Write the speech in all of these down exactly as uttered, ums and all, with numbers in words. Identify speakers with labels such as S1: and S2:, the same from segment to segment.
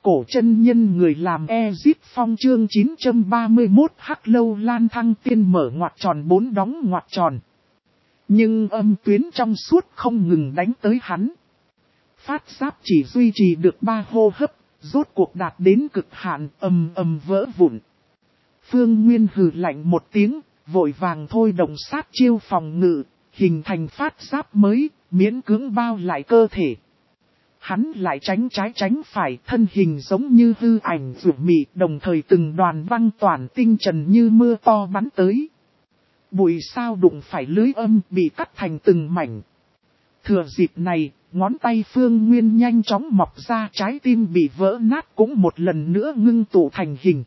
S1: cổ chân nhân người làm Ezip Phong chương chín trăm ba mươi mốt Hắc Lâu Lan thăng tiên mở ngoặc tròn bốn đóng ngoặc tròn. Nhưng âm tuyến trong suốt không ngừng đánh tới hắn. Phát giáp chỉ duy trì được ba hô hấp, rốt cuộc đạt đến cực hạn ầm ầm vỡ vụn. Phương Nguyên hừ lạnh một tiếng, vội vàng thôi động sát chiêu phòng ngự, hình thành phát giáp mới, miễn cưỡng bao lại cơ thể. Hắn lại tránh trái tránh phải, thân hình giống như hư ảnh rủ mị, đồng thời từng đoàn băng toàn tinh trần như mưa to bắn tới. Bụi sao đụng phải lưới âm bị cắt thành từng mảnh. Thừa dịp này, ngón tay Phương Nguyên nhanh chóng mọc ra, trái tim bị vỡ nát cũng một lần nữa ngưng tụ thành hình.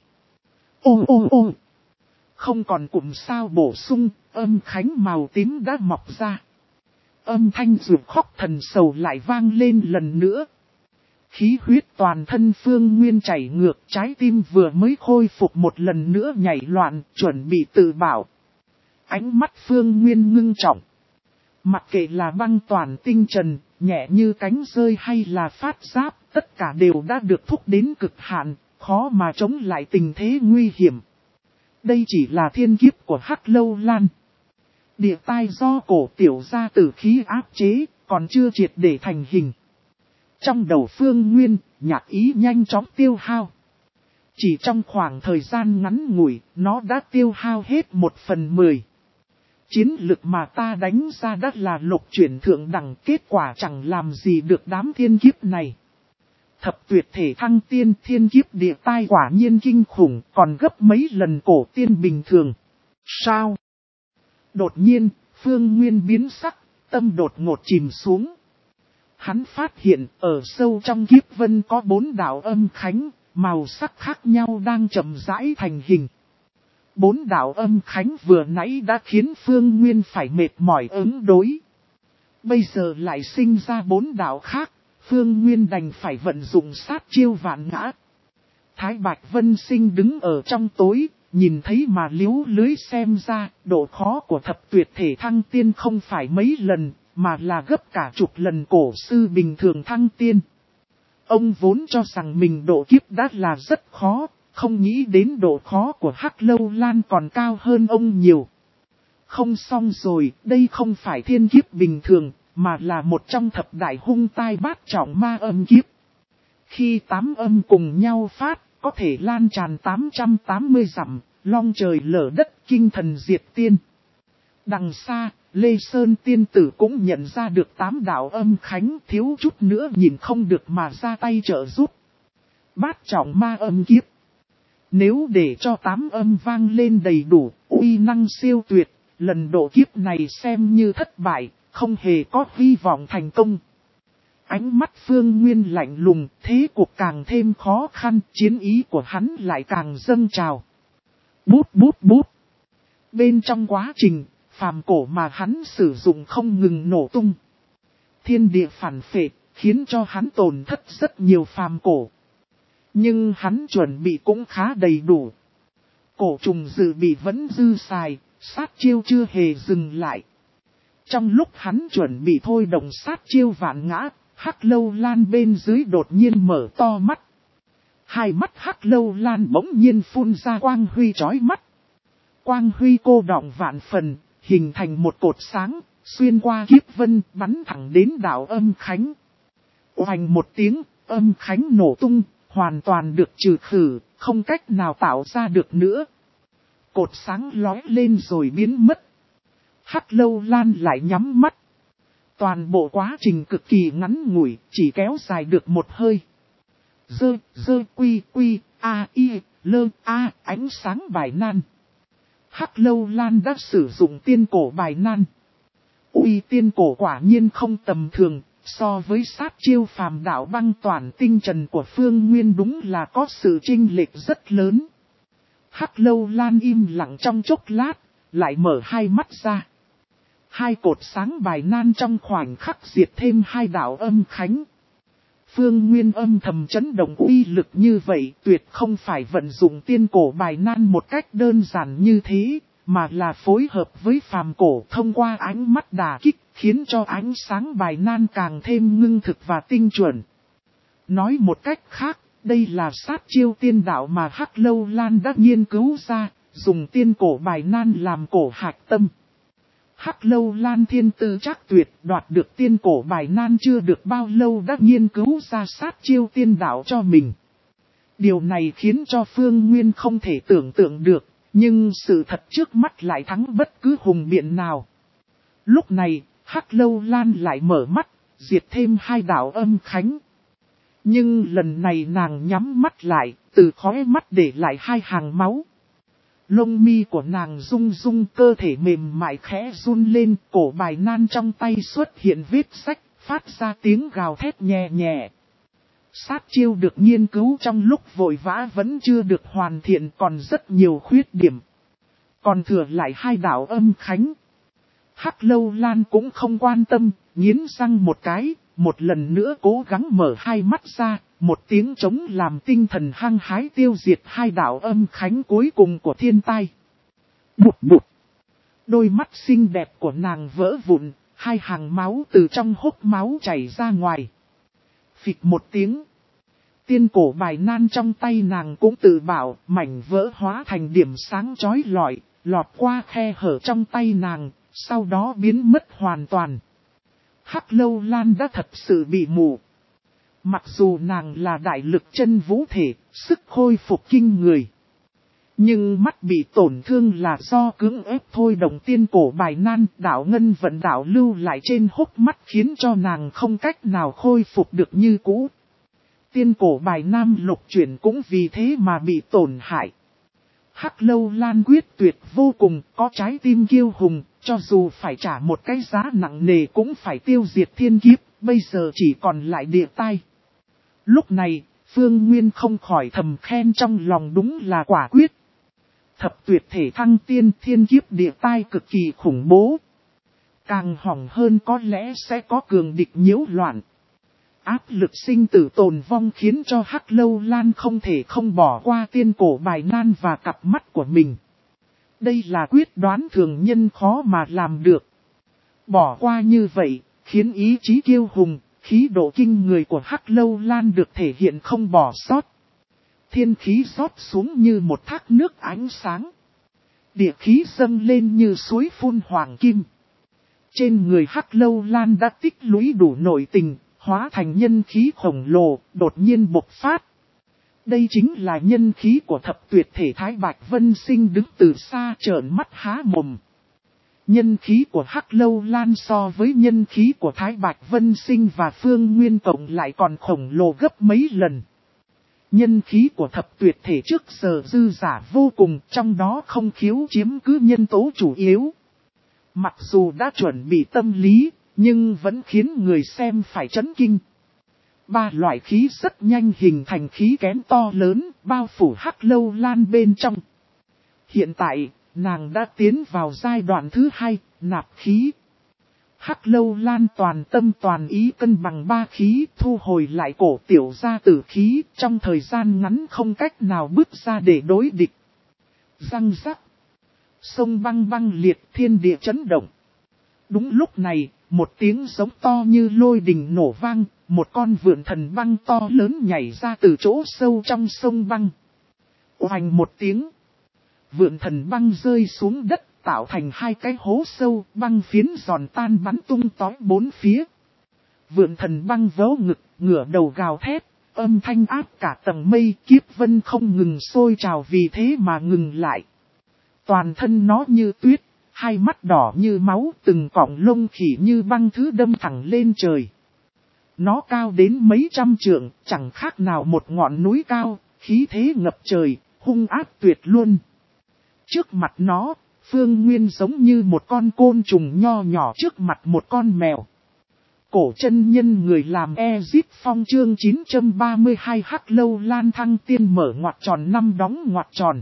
S1: Ô ô ô! Không còn cụm sao bổ sung, âm khánh màu tím đã mọc ra. Âm thanh ruột khóc thần sầu lại vang lên lần nữa. Khí huyết toàn thân Phương Nguyên chảy ngược, trái tim vừa mới khôi phục một lần nữa nhảy loạn, chuẩn bị tự bảo. Ánh mắt Phương Nguyên ngưng trọng. Mặc kệ là băng toàn tinh trần, nhẹ như cánh rơi hay là phát giáp, tất cả đều đã được thúc đến cực hạn, khó mà chống lại tình thế nguy hiểm. Đây chỉ là thiên kiếp của Hắc Lâu Lan. Địa tai do cổ tiểu gia tử khí áp chế, còn chưa triệt để thành hình. Trong đầu Phương Nguyên, nhạc ý nhanh chóng tiêu hao. Chỉ trong khoảng thời gian ngắn ngủi, nó đã tiêu hao hết một phần mười. Chiến lực mà ta đánh ra đã là lục chuyển thượng đẳng, kết quả chẳng làm gì được đám thiên kiếp này. Thập tuyệt thể thăng tiên thiên kiếp địa tai quả nhiên kinh khủng, còn gấp mấy lần cổ tiên bình thường. Sao? Đột nhiên, Phương Nguyên biến sắc, tâm đột ngột chìm xuống. Hắn phát hiện ở sâu trong kiếp vân có bốn đạo âm khánh, màu sắc khác nhau đang chậm rãi thành hình. Bốn đạo âm khánh vừa nãy đã khiến Phương Nguyên phải mệt mỏi ứng đối. Bây giờ lại sinh ra bốn đạo khác, Phương Nguyên đành phải vận dụng sát chiêu vạn ngã. Thái Bạch Vân Sinh đứng ở trong tối, nhìn thấy mà liếu lưới xem ra, độ khó của thập tuyệt thể thăng tiên không phải mấy lần, mà là gấp cả chục lần cổ sư bình thường thăng tiên. Ông vốn cho rằng mình độ kiếp đã là rất khó, không nghĩ đến độ khó của Hắc Lâu Lan còn cao hơn ông nhiều. Không xong rồi, đây không phải thiên kiếp bình thường, mà là một trong thập đại hung tai bát trọng ma âm kiếp. Khi tám âm cùng nhau phát, có thể lan tràn tám trăm tám mươi dặm, long trời lở đất, kinh thần diệt tiên. Đằng xa, Lê Sơn tiên tử cũng nhận ra được tám đạo âm khánh, thiếu chút nữa nhìn không được mà ra tay trợ giúp. Bát trọng ma âm kiếp. Nếu để cho tám âm vang lên đầy đủ, uy năng siêu tuyệt, lần độ kiếp này xem như thất bại, không hề có hy vọng thành công. Ánh mắt Phương Nguyên lạnh lùng, thế cuộc càng thêm khó khăn, chiến ý của hắn lại càng dâng trào. Bút bút bút. Bên trong quá trình, phàm cổ mà hắn sử dụng không ngừng nổ tung. Thiên địa phản phệ, khiến cho hắn tổn thất rất nhiều phàm cổ. Nhưng hắn chuẩn bị cũng khá đầy đủ. Cổ trùng dự bị vẫn dư xài, sát chiêu chưa hề dừng lại. Trong lúc hắn chuẩn bị thôi động sát chiêu vạn ngã, Hắc Lâu Lan bên dưới đột nhiên mở to mắt. Hai mắt Hắc Lâu Lan bỗng nhiên phun ra quang huy chói mắt. Quang huy cô đọng vạn phần, hình thành một cột sáng, xuyên qua kiếp vân bắn thẳng đến đạo âm khánh. Oanh một tiếng, âm khánh nổ tung, hoàn toàn được trừ khử, không cách nào tạo ra được nữa. Cột sáng lói lên rồi biến mất. Hắc Lâu Lan lại nhắm mắt. Toàn bộ quá trình cực kỳ ngắn ngủi, chỉ kéo dài được một hơi. Dơ, dơ, quy, quy, a, y, lơ, a, ánh sáng bài nan. Hắc Lâu Lan đã sử dụng tiên cổ bài nan. Uy tiên cổ quả nhiên không tầm thường, so với sát chiêu phàm đạo băng toàn tinh trần của Phương Nguyên đúng là có sự chênh lệch rất lớn. Hắc Lâu Lan im lặng trong chốc lát, lại mở hai mắt ra. Hai cột sáng bài nan trong khoảnh khắc diệt thêm hai đạo âm khánh. Phương Nguyên âm thầm chấn động, uy lực như vậy tuyệt không phải vận dụng tiên cổ bài nan một cách đơn giản như thế, mà là phối hợp với phàm cổ thông qua ánh mắt đả kích, khiến cho ánh sáng bài nan càng thêm ngưng thực và tinh chuẩn. Nói một cách khác, Đây là sát chiêu tiên đạo mà Hắc Lâu Lan đã nghiên cứu ra, dùng tiên cổ bài nan làm cổ hạch tâm. Hắc Lâu Lan thiên tư chắc tuyệt, đoạt được tiên cổ bài nan chưa được bao lâu đã nghiên cứu ra sát chiêu tiên đạo cho mình. Điều này khiến cho Phương Nguyên không thể tưởng tượng được, nhưng sự thật trước mắt lại thắng bất cứ hùng biện nào. Lúc này, Hắc Lâu Lan lại mở mắt, diệt thêm hai đạo âm khánh. Nhưng lần này nàng nhắm mắt lại, từ khóe mắt để lại hai hàng máu. Lông mi của nàng rung rung, cơ thể mềm mại khẽ run lên, cổ bài nan trong tay xuất hiện vết rách, phát ra tiếng gào thét nhẹ nhẹ. Sát chiêu được nghiên cứu trong lúc vội vã vẫn chưa được hoàn thiện, còn rất nhiều khuyết điểm. Còn thừa lại hai đạo âm khánh. Hắc Lâu Lan cũng không quan tâm, nghiến răng một cái, một lần nữa cố gắng mở hai mắt ra, một tiếng trống làm tinh thần hăng hái tiêu diệt hai đạo âm khánh cuối cùng của thiên tai. Bụt bụt. Đôi mắt xinh đẹp của nàng vỡ vụn, hai hàng máu từ trong hốc máu chảy ra ngoài. Phịch một tiếng. Tiên cổ bài nan trong tay nàng cũng tự bảo, mảnh vỡ hóa thành điểm sáng chói lọi, lọt qua khe hở trong tay nàng, sau đó biến mất hoàn toàn. Hắc Lâu Lan đã thật sự bị mù. Mặc dù nàng là đại lực chân vũ thể, sức khôi phục kinh người. Nhưng mắt bị tổn thương là do cưỡng ép thôi động tiên cổ bài nan, đạo ngân vận đạo lưu lại trên hốc mắt khiến cho nàng không cách nào khôi phục được như cũ. Tiên cổ bài nam lục chuyển cũng vì thế mà bị tổn hại. Hắc Lâu Lan quyết tuyệt vô cùng, có trái tim kiêu hùng, cho dù phải trả một cái giá nặng nề cũng phải tiêu diệt thiên kiếp, bây giờ chỉ còn lại địa tai. Lúc này, Phương Nguyên không khỏi thầm khen trong lòng, đúng là quả quyết. Thập tuyệt thể thăng tiên, thiên kiếp địa tai cực kỳ khủng bố. Càng hỏng hơn có lẽ sẽ có cường địch nhiễu loạn. Áp lực sinh tử tồn vong khiến cho Hắc Lâu Lan không thể không bỏ qua tiên cổ bài nan và cặp mắt của mình. Đây là quyết đoán thường nhân khó mà làm được. Bỏ qua như vậy, khiến ý chí kiêu hùng, khí độ kinh người của Hắc Lâu Lan được thể hiện không bỏ sót. Thiên khí rót xuống như một thác nước ánh sáng. Địa khí dâng lên như suối phun hoàng kim. Trên người Hắc Lâu Lan đã tích lũy đủ nội tình, hóa thành nhân khí khổng lồ, đột nhiên bộc phát. Đây chính là nhân khí của thập tuyệt thể Thái Bạch Vân Sinh đứng từ xa trợn mắt há mồm. Nhân khí của Hắc Lâu Lan so với nhân khí của Thái Bạch Vân Sinh và Phương Nguyên cộng lại còn khổng lồ gấp mấy lần. Nhân khí của thập tuyệt thể trước giờ dư giả vô cùng, trong đó không khiếu chiếm cứ nhân tố chủ yếu. Mặc dù đã chuẩn bị tâm lý, nhưng vẫn khiến người xem phải chấn kinh. Ba loại khí rất nhanh hình thành khí kén to lớn, bao phủ Hắc Lâu Lan bên trong. Hiện tại, nàng đã tiến vào giai đoạn thứ hai, nạp khí. Hắc Lâu Lan toàn tâm toàn ý cân bằng ba khí, thu hồi lại cổ tiểu gia tử khí, trong thời gian ngắn không cách nào bước ra để đối địch. Răng rắc. Sông băng băng liệt, thiên địa chấn động. Đúng lúc này, một tiếng giống to như lôi đình nổ vang, một con vượn thần băng to lớn nhảy ra từ chỗ sâu trong sông băng. Oanh một tiếng. Vượn thần băng rơi xuống đất, tạo thành hai cái hố sâu, băng phiến giòn tan bắn tung tói bốn phía. Vượn thần băng vớ ngực, ngửa đầu gào thét, âm thanh áp cả tầng mây, kiếp vân không ngừng sôi trào vì thế mà ngừng lại. Toàn thân nó như tuyết, hai mắt đỏ như máu, từng cọng lông khỉ như băng thứ đâm thẳng lên trời. Nó cao đến mấy trăm trượng, chẳng khác nào một ngọn núi cao, khí thế ngập trời, hung ác tuyệt luôn. Trước mặt nó, Phương Nguyên giống như một con côn trùng nho nhỏ trước mặt một con mèo. Cổ chân nhân người làm Ezip Phong chương chín trăm ba mươi hai Hắc Lâu Lan thăng tiên mở ngoặc tròn năm đóng ngoặc tròn.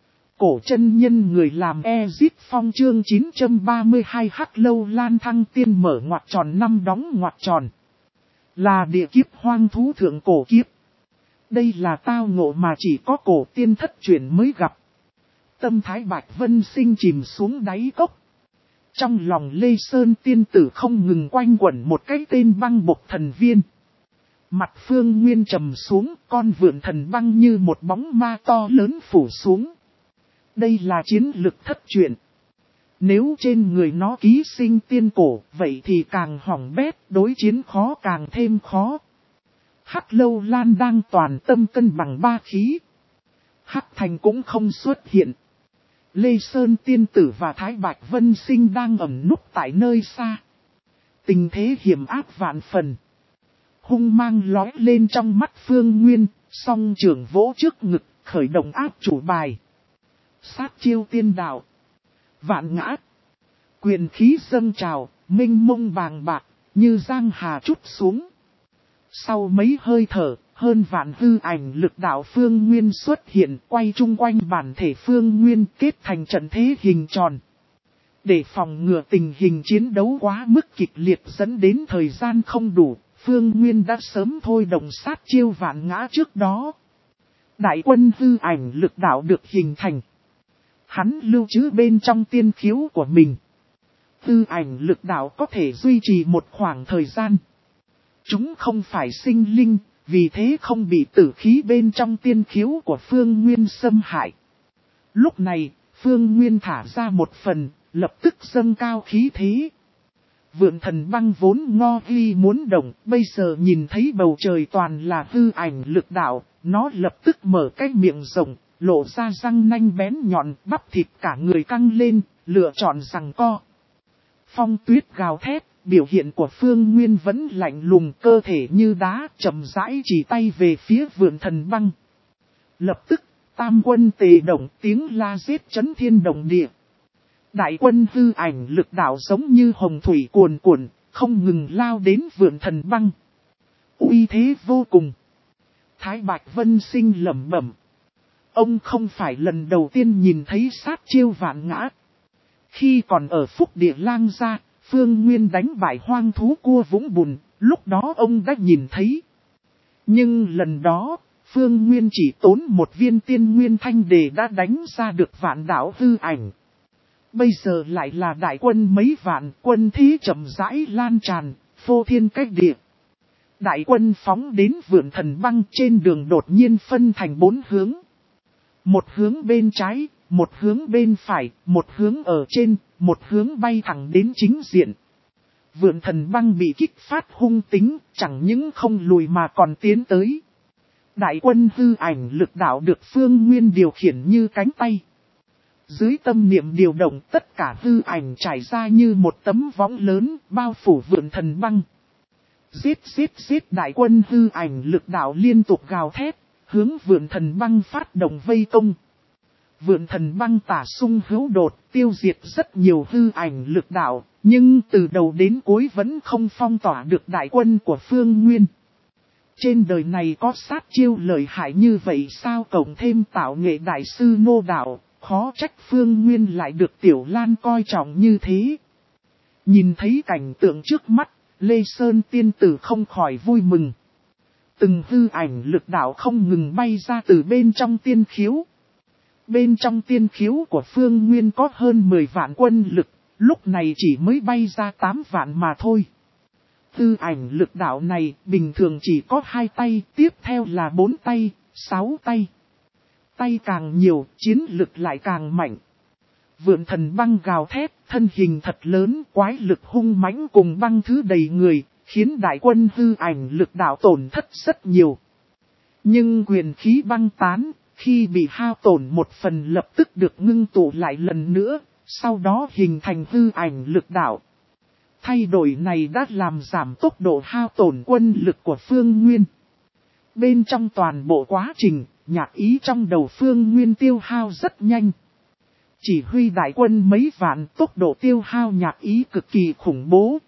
S1: Cổ chân nhân người làm Ezip Phong chương chín trăm ba mươi hai Hắc Lâu Lan thăng tiên mở ngoặc tròn năm đóng ngoặc tròn. Là địa kiếp hoang thú thượng cổ kiếp. Đây là tao ngộ mà chỉ có cổ tiên thất truyền mới gặp. Tâm Thái Bạch Vân Sinh chìm xuống đáy cốc. Trong lòng Lê Sơn tiên tử không ngừng quanh quẩn một cái tên băng bộc thần viên. Mặt Phương Nguyên trầm xuống, con vượn thần băng như một bóng ma to lớn phủ xuống. Đây là chiến lực thất truyền. Nếu trên người nó ký sinh tiên cổ, vậy thì càng hỏng bét, đối chiến khó càng thêm khó. Hắc Lâu Lan đang toàn tâm cân bằng ba khí. Hắc Thành cũng không xuất hiện. Lê Sơn Tiên Tử và Thái Bạch Vân Sinh đang ẩn núp tại nơi xa. Tình thế hiểm ác vạn phần. Hung mang lói lên trong mắt Phương Nguyên, song trưởng vỗ trước ngực, khởi động áp chủ bài. Sát chiêu tiên đạo. Vạn ngã. Quyền khí dâng trào, mênh mông bàng bạc, như giang hà trút xuống. Sau mấy hơi thở, hơn vạn hư ảnh lực đạo Phương Nguyên xuất hiện, quay chung quanh bản thể Phương Nguyên kết thành trận thế hình tròn. Để phòng ngừa tình hình chiến đấu quá mức kịch liệt dẫn đến thời gian không đủ, Phương Nguyên đã sớm thôi động sát chiêu vạn ngã trước đó. Đại quân hư ảnh lực đạo được hình thành. Hắn lưu trữ bên trong tiên khiếu của mình. Hư ảnh lực đạo có thể duy trì một khoảng thời gian. Chúng không phải sinh linh, vì thế không bị tử khí bên trong tiên khiếu của Phương Nguyên xâm hại. Lúc này, Phương Nguyên thả ra một phần, lập tức dâng cao khí thế. Vượn thần băng vốn ngo ghi muốn động, bây giờ nhìn thấy bầu trời toàn là hư ảnh lực đạo, nó lập tức mở cái miệng rộng, lộ ra răng nanh bén nhọn, bắp thịt cả người căng lên, lựa chọn giằng co. Phong tuyết gào thét, biểu hiện của Phương Nguyên vẫn lạnh lùng, cơ thể như đá, chậm rãi chỉ tay về phía vượn thần băng. Lập tức, tam quân tề động, tiếng la giết chấn thiên động địa. Đại quân hư ảnh lực đạo giống như hồng thủy cuồn cuộn, không ngừng lao đến vượn thần băng. Uy thế vô cùng. Thái Bạch Vân Sinh lẩm bẩm. Ông không phải lần đầu tiên nhìn thấy sát chiêu vạn ngã. Khi còn ở Phúc Địa Lang Gia, Phương Nguyên đánh bại hoang thú cua Vũng Bùn, lúc đó ông đã nhìn thấy. Nhưng lần đó, Phương Nguyên chỉ tốn một viên tiên nguyên thanh đề đã đánh ra được vạn đạo hư ảnh. Bây giờ lại là đại quân mấy vạn, quân thế chậm rãi lan tràn, phô thiên cách địa. Đại quân phóng đến vượn thần băng, trên đường đột nhiên phân thành bốn hướng. Một hướng bên trái, một hướng bên phải, một hướng ở trên, một hướng bay thẳng đến chính diện. Vượn thần băng bị kích phát hung tính, chẳng những không lùi mà còn tiến tới. Đại quân hư ảnh lực đạo được Phương Nguyên điều khiển như cánh tay. Dưới tâm niệm điều động, tất cả hư ảnh trải ra như một tấm võng lớn, bao phủ vượn thần băng. Giết giết giết, đại quân hư ảnh lực đạo liên tục gào thét, hướng vượn thần băng phát động vây công. Vượn thần băng tả sung hữu đột, tiêu diệt rất nhiều hư ảnh lực đạo, nhưng từ đầu đến cuối vẫn không phong tỏa được đại quân của Phương Nguyên. Trên đời này có sát chiêu lợi hại như vậy sao, cộng thêm tạo nghệ đại sư nô đạo, khó trách Phương Nguyên lại được Tiểu Lan coi trọng như thế. Nhìn thấy cảnh tượng trước mắt, Lê Sơn Tiên Tử không khỏi vui mừng. Từng hư ảnh lực đạo không ngừng bay ra từ bên trong tiên khiếu. Bên trong tiên khiếu của Phương Nguyên có hơn mười vạn quân lực, lúc này chỉ mới bay ra tám vạn mà thôi. Hư ảnh lực đạo này bình thường chỉ có hai tay, tiếp theo là bốn tay, sáu tay. Tay càng nhiều, chiến lực lại càng mạnh. Vượn thần băng gào thét, thân hình thật lớn, quái lực hung mãnh cùng băng thứ đầy người, khiến đại quân hư ảnh lực đạo tổn thất rất nhiều. Nhưng quyền khí băng tán, khi bị hao tổn một phần lập tức được ngưng tụ lại lần nữa, sau đó hình thành hư ảnh lực đạo. Thay đổi này đã làm giảm tốc độ hao tổn quân lực của Phương Nguyên. Bên trong toàn bộ quá trình, nhạc ý trong đầu Phương Nguyên tiêu hao rất nhanh. Chỉ huy đại quân mấy vạn, tốc độ tiêu hao nhạc ý cực kỳ khủng bố.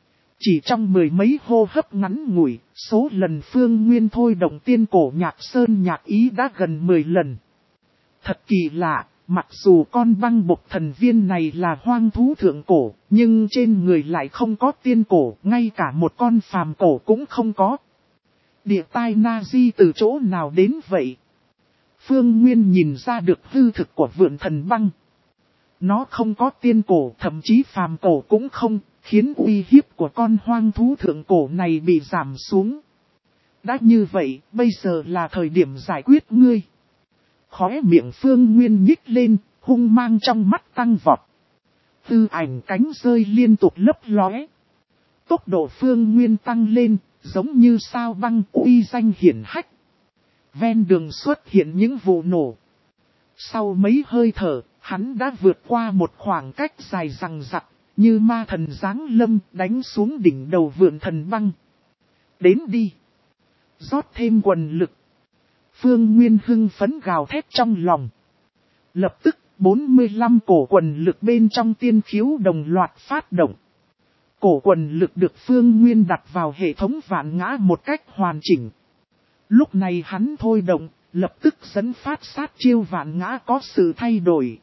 S1: Chỉ trong mười mấy hô hấp ngắn ngủi, số lần Phương Nguyên thôi động tiên cổ nhạc sơn nhạc ý đã gần mười lần. Thật kỳ lạ, mặc dù con băng bộc thần viên này là hoang thú thượng cổ, nhưng trên người lại không có tiên cổ, ngay cả một con phàm cổ cũng không có. Địa tai na di từ chỗ nào đến vậy? Phương Nguyên nhìn ra được hư thực của vượn thần băng. Nó không có tiên cổ, thậm chí phàm cổ cũng không, khiến uy hiếp của con hoang thú thượng cổ này bị giảm xuống. Đã như vậy, bây giờ là thời điểm giải quyết ngươi. Khóe miệng Phương Nguyên nhích lên, hung mang trong mắt tăng vọt. Tư ảnh cánh rơi liên tục lấp lóe. Tốc độ Phương Nguyên tăng lên, giống như sao băng uy danh hiển hách. Ven đường xuất hiện những vụ nổ. Sau mấy hơi thở, hắn đã vượt qua một khoảng cách dài rằng rặc, như ma thần giáng lâm đánh xuống đỉnh đầu vượn thần băng. Đến đi. Rót thêm quần lực. Phương Nguyên hưng phấn gào thét trong lòng. Lập tức, bốn mươi lăm cổ quần lực bên trong tiên khiếu đồng loạt phát động. Cổ quần lực được Phương Nguyên đặt vào hệ thống vạn ngã một cách hoàn chỉnh. Lúc này hắn thôi động, lập tức dẫn phát sát chiêu vạn ngã có sự thay đổi.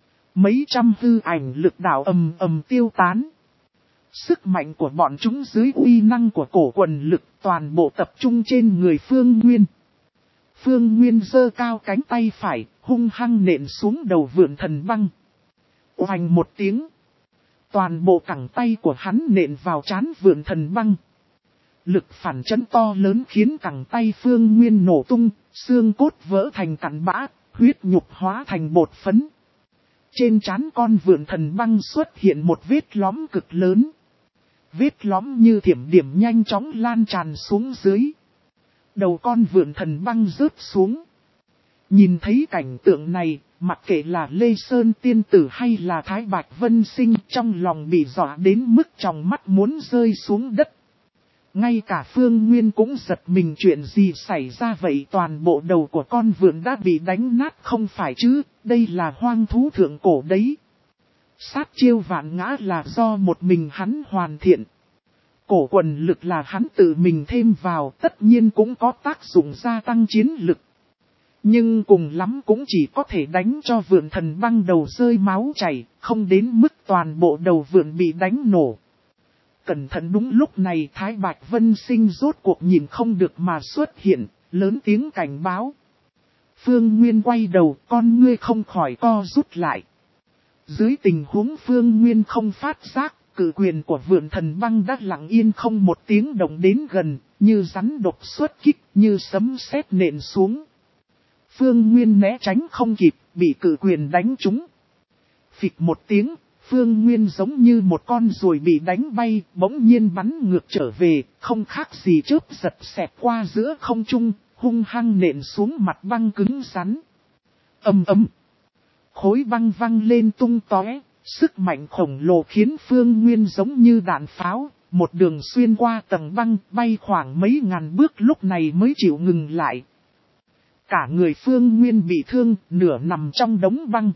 S1: Mấy trăm hư ảnh lực đạo ầm ầm tiêu tán. Sức mạnh của bọn chúng dưới uy năng của cổ quần lực toàn bộ tập trung trên người Phương Nguyên. Phương Nguyên giơ cao cánh tay phải, hung hăng nện xuống đầu vượn thần băng. Oanh một tiếng. Toàn bộ cẳng tay của hắn nện vào trán vượn thần băng. Lực phản chấn to lớn khiến cẳng tay Phương Nguyên nổ tung, xương cốt vỡ thành cặn bã, huyết nhục hóa thành bột phấn. Trên trán con vượn thần băng xuất hiện một vết lõm cực lớn. Vết lõm như thiểm điểm nhanh chóng lan tràn xuống dưới. Đầu con vượn thần băng rớt xuống. Nhìn thấy cảnh tượng này, mặc kệ là Lê Sơn Tiên Tử hay là Thái Bạch Vân Sinh trong lòng bị dọa đến mức tròng mắt muốn rơi xuống đất. Ngay cả Phương Nguyên cũng giật mình, chuyện gì xảy ra vậy, toàn bộ đầu của con vượn đã bị đánh nát không phải chứ, đây là hoang thú thượng cổ đấy. Sát chiêu vạn ngã là do một mình hắn hoàn thiện. Cổ quần lực là hắn tự mình thêm vào, tất nhiên cũng có tác dụng gia tăng chiến lực. Nhưng cùng lắm cũng chỉ có thể đánh cho vượn thần băng đầu rơi máu chảy, không đến mức toàn bộ đầu vượn bị đánh nổ. Cẩn thận, đúng lúc này Thái Bạch Vân Sinh rốt cuộc nhìn không được mà xuất hiện, lớn tiếng cảnh báo. Phương Nguyên quay đầu, con ngươi không khỏi co rút lại. Dưới tình huống Phương Nguyên không phát giác, cự quyền của vượn thần băng đã lặng yên không một tiếng động đến gần, như rắn độc xuất kích, như sấm sét nện xuống. Phương Nguyên né tránh không kịp, bị cự quyền đánh trúng. Phịch một tiếng, Phương Nguyên giống như một con ruồi bị đánh bay, bỗng nhiên bắn ngược trở về, không khác gì chớp giật xẹt qua giữa không trung, hung hăng nện xuống mặt băng cứng rắn. Ầm ầm. Khối băng văng lên tung tóe, sức mạnh khổng lồ khiến Phương Nguyên giống như đạn pháo, một đường xuyên qua tầng băng, bay khoảng mấy ngàn bước lúc này mới chịu ngừng lại. Cả người Phương Nguyên bị thương, nửa nằm trong đống băng.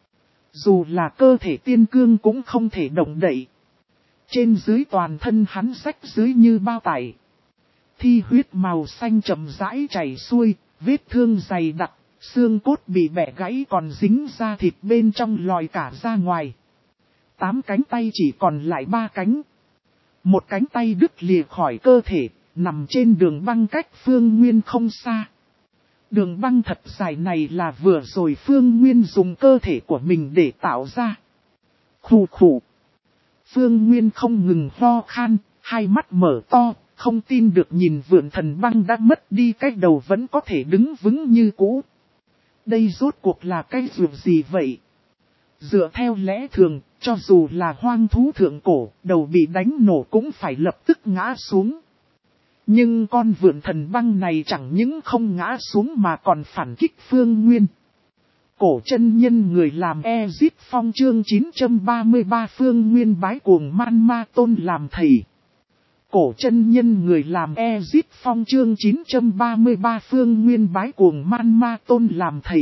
S1: Dù là cơ thể tiên cương cũng không thể động đậy. Trên dưới toàn thân hắn rách dưới như bao tải. Thi huyết màu xanh chậm rãi chảy xuôi, vết thương dày đặc, xương cốt bị bẻ gãy còn dính ra thịt bên trong lòi cả ra ngoài. Tám cánh tay chỉ còn lại ba cánh. Một cánh tay đứt lìa khỏi cơ thể, nằm trên đường băng cách Phương Nguyên không xa. Đường băng thật dài này là vừa rồi Phương Nguyên dùng cơ thể của mình để tạo ra. Khủ khủ. Phương Nguyên không ngừng ho khan, hai mắt mở to, không tin được nhìn vượn thần băng đã mất đi cái đầu vẫn có thể đứng vững như cũ. Đây rốt cuộc là cái việc gì vậy? Dựa theo lẽ thường, cho dù là hoang thú thượng cổ, đầu bị đánh nổ cũng phải lập tức ngã xuống. Nhưng con vượn thần băng này chẳng những không ngã xuống mà còn phản kích Phương Nguyên. Cổ chân nhân người làm Ezip Phong chương chín trăm ba mươi ba Phương Nguyên bái cuồng man ma tôn làm thầy. Cổ chân nhân người làm Ezip Phong chương chín trăm ba mươi ba Phương Nguyên bái cuồng man ma tôn làm thầy.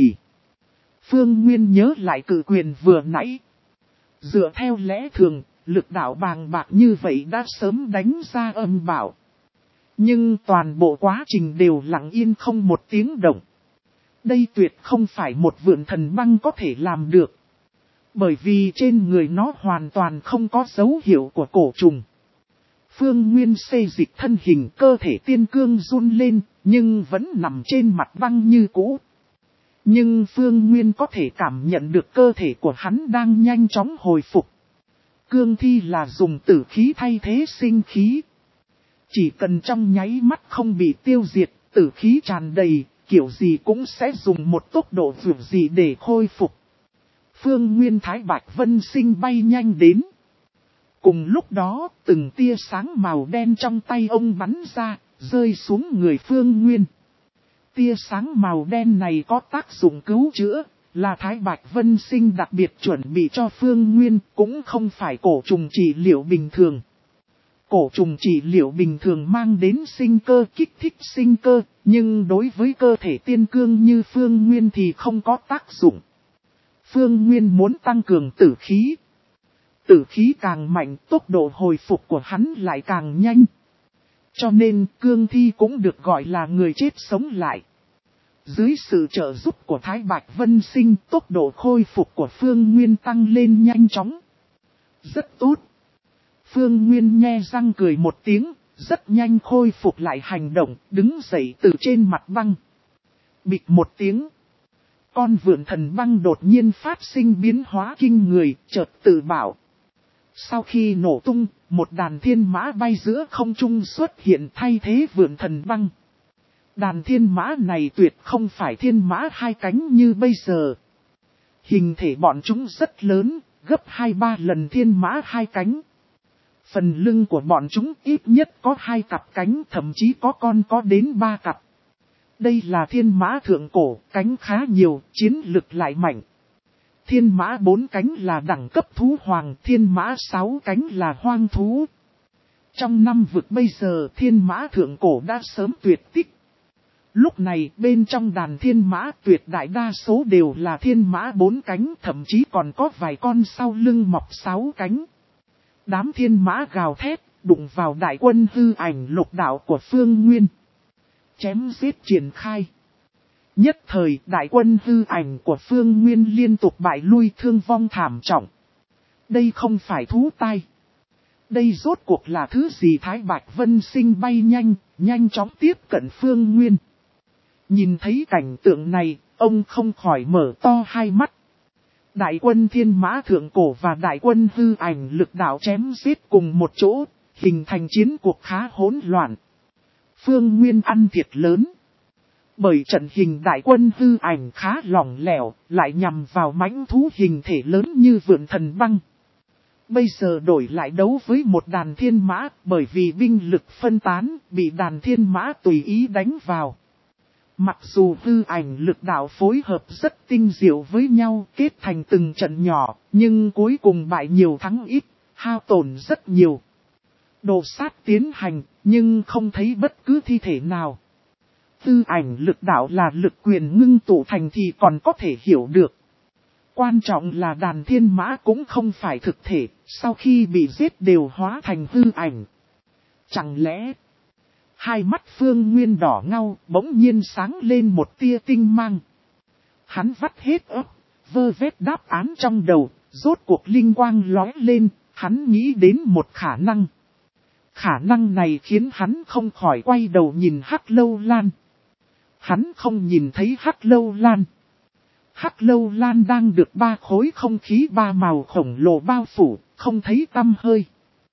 S1: Phương Nguyên nhớ lại cự quyền vừa nãy. Dựa theo lẽ thường, lực đạo bàng bạc như vậy đã sớm đánh ra âm bảo. Nhưng toàn bộ quá trình đều lặng yên không một tiếng động. Đây tuyệt không phải một vượn thần băng có thể làm được. Bởi vì trên người nó hoàn toàn không có dấu hiệu của cổ trùng. Phương Nguyên xê dịch thân hình, cơ thể tiên cương run lên, nhưng vẫn nằm trên mặt băng như cũ. Nhưng Phương Nguyên có thể cảm nhận được cơ thể của hắn đang nhanh chóng hồi phục. Cương thi là dùng tử khí thay thế sinh khí. Chỉ cần trong nháy mắt không bị tiêu diệt, tử khí tràn đầy, kiểu gì cũng sẽ dùng một tốc độ vượt gì để khôi phục. Phương Nguyên Thái Bạch Vân Sinh bay nhanh đến. Cùng lúc đó, từng tia sáng màu đen trong tay ông bắn ra, rơi xuống người Phương Nguyên. Tia sáng màu đen này có tác dụng cứu chữa, là Thái Bạch Vân Sinh đặc biệt chuẩn bị cho Phương Nguyên, cũng không phải cổ trùng trị liệu bình thường. Cổ trùng trị liệu bình thường mang đến sinh cơ, kích thích sinh cơ, nhưng đối với cơ thể tiên cương như Phương Nguyên thì không có tác dụng. Phương Nguyên muốn tăng cường tử khí. Tử khí càng mạnh, tốc độ hồi phục của hắn lại càng nhanh. Cho nên cương thi cũng được gọi là người chết sống lại. Dưới sự trợ giúp của Thái Bạch Vân Sinh, tốc độ khôi phục của Phương Nguyên tăng lên nhanh chóng. Rất tốt. Phương Nguyên nhe răng cười một tiếng, rất nhanh khôi phục lại hành động, đứng dậy từ trên mặt băng. Bịch một tiếng. Con vượn thần băng đột nhiên phát sinh biến hóa kinh người, chợt tự bảo. Sau khi nổ tung, một đàn thiên mã bay giữa không trung xuất hiện thay thế vượn thần băng. Đàn thiên mã này tuyệt không phải thiên mã hai cánh như bây giờ. Hình thể bọn chúng rất lớn, gấp hai ba lần thiên mã hai cánh. Phần lưng của bọn chúng ít nhất có hai cặp cánh, thậm chí có con có đến ba cặp. Đây là thiên mã thượng cổ, cánh khá nhiều, chiến lực lại mạnh. Thiên mã bốn cánh là đẳng cấp thú hoàng, thiên mã sáu cánh là hoang thú. Trong năm vực bây giờ thiên mã thượng cổ đã sớm tuyệt tích. Lúc này bên trong đàn thiên mã tuyệt đại đa số đều là thiên mã bốn cánh, thậm chí còn có vài con sau lưng mọc sáu cánh. Đám thiên mã gào thét, đụng vào đại quân hư ảnh lục đạo của Phương Nguyên. Chém giết triển khai. Nhất thời đại quân hư ảnh của Phương Nguyên liên tục bại lui, thương vong thảm trọng. Đây không phải thú tai. Đây rốt cuộc là thứ gì? Thái Bạch Vân Sinh bay nhanh, nhanh chóng tiếp cận Phương Nguyên. Nhìn thấy cảnh tượng này, ông không khỏi mở to hai mắt. Đại quân thiên mã thượng cổ và đại quân hư ảnh lực đạo chém giết cùng một chỗ, hình thành chiến cuộc khá hỗn loạn. Phương Nguyên ăn thiệt lớn. Bởi trận hình đại quân hư ảnh khá lỏng lẻo, lại nhằm vào mãnh thú hình thể lớn như vượn thần băng. Bây giờ đổi lại đấu với một đàn thiên mã, bởi vì binh lực phân tán, bị đàn thiên mã tùy ý đánh vào. Mặc dù hư ảnh lực đạo phối hợp rất tinh diệu với nhau, kết thành từng trận nhỏ, nhưng cuối cùng bại nhiều thắng ít, hao tổn rất nhiều. Đồ sát tiến hành, nhưng không thấy bất cứ thi thể nào. Hư ảnh lực đạo là lực quyền ngưng tụ thành thì còn có thể hiểu được. Quan trọng là đàn thiên mã cũng không phải thực thể, sau khi bị giết đều hóa thành hư ảnh. Chẳng lẽ... Hai mắt Phương Nguyên đỏ ngau, bỗng nhiên sáng lên một tia tinh mang. Hắn vắt hết ấp, vơ vét đáp án trong đầu, rốt cuộc linh quang lóe lên, hắn nghĩ đến một khả năng. Khả năng này khiến hắn không khỏi quay đầu nhìn Hắc Lâu Lan. Hắn không nhìn thấy Hắc Lâu Lan. Hắc Lâu Lan đang được ba khối không khí ba màu khổng lồ bao phủ, không thấy tăm hơi.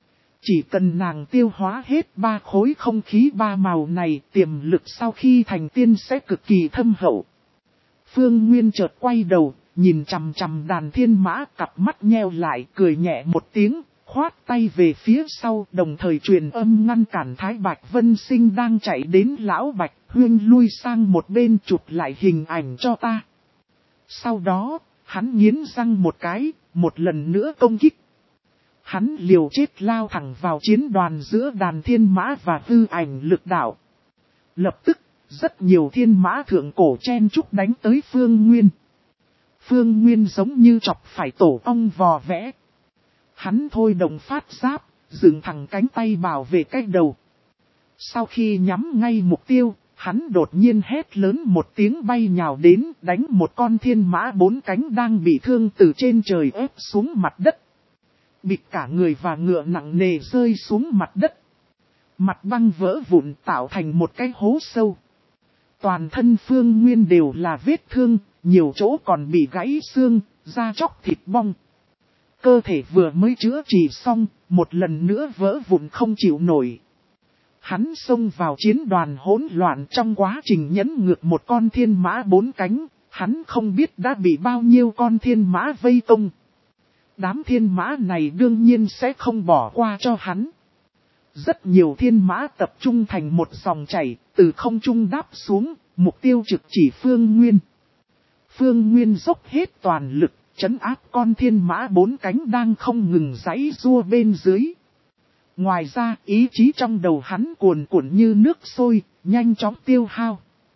S1: Chỉ cần nàng tiêu hóa hết ba khối không khí ba màu này, tiềm lực sau khi thành tiên sẽ cực kỳ thâm hậu. Phương Nguyên chợt quay đầu, nhìn chằm chằm đàn thiên mã, cặp mắt nheo lại, cười nhẹ một tiếng, khoát tay về phía sau, đồng thời truyền âm ngăn cản Thái Bạch Vân Sinh đang chạy đến. Lão Bạch Huyên lui sang một bên, chụp lại hình ảnh cho ta. Sau đó, hắn nghiến răng một cái, một lần nữa công kích. Hắn liều chết lao thẳng vào chiến đoàn giữa đàn thiên mã và hư ảnh lực đạo. Lập tức, rất nhiều thiên mã thượng cổ chen chúc đánh tới Phương Nguyên. Phương Nguyên giống như chọc phải tổ ong vò vẽ. Hắn thôi đồng phát giáp, dựng thẳng cánh tay bảo vệ cái đầu. Sau khi nhắm ngay mục tiêu, hắn đột nhiên hét lớn một tiếng bay nhào đến, đánh một con thiên mã bốn cánh đang bị thương từ trên trời ép xuống mặt đất. Bịch cả người và ngựa nặng nề rơi xuống mặt đất. Mặt băng vỡ vụn tạo thành một cái hố sâu. Toàn thân Phương Nguyên đều là vết thương, nhiều chỗ còn bị gãy xương, da chóc thịt bong. Cơ thể vừa mới chữa trị xong, một lần nữa vỡ vụn không chịu nổi. Hắn xông vào chiến đoàn hỗn loạn trong quá trình nhẫn ngược một con thiên mã bốn cánh, hắn không biết đã bị bao nhiêu con thiên mã vây công. Đám thiên mã này đương nhiên sẽ không bỏ qua cho hắn. Rất nhiều thiên mã tập trung thành một dòng chảy, từ không trung đáp xuống, mục tiêu trực chỉ Phương Nguyên. Phương Nguyên dốc hết toàn lực, trấn áp con thiên mã bốn cánh đang không ngừng giãy giụa bên dưới. Ngoài ra, ý chí trong đầu hắn cuồn cuộn như nước sôi, nhanh chóng tiêu hao.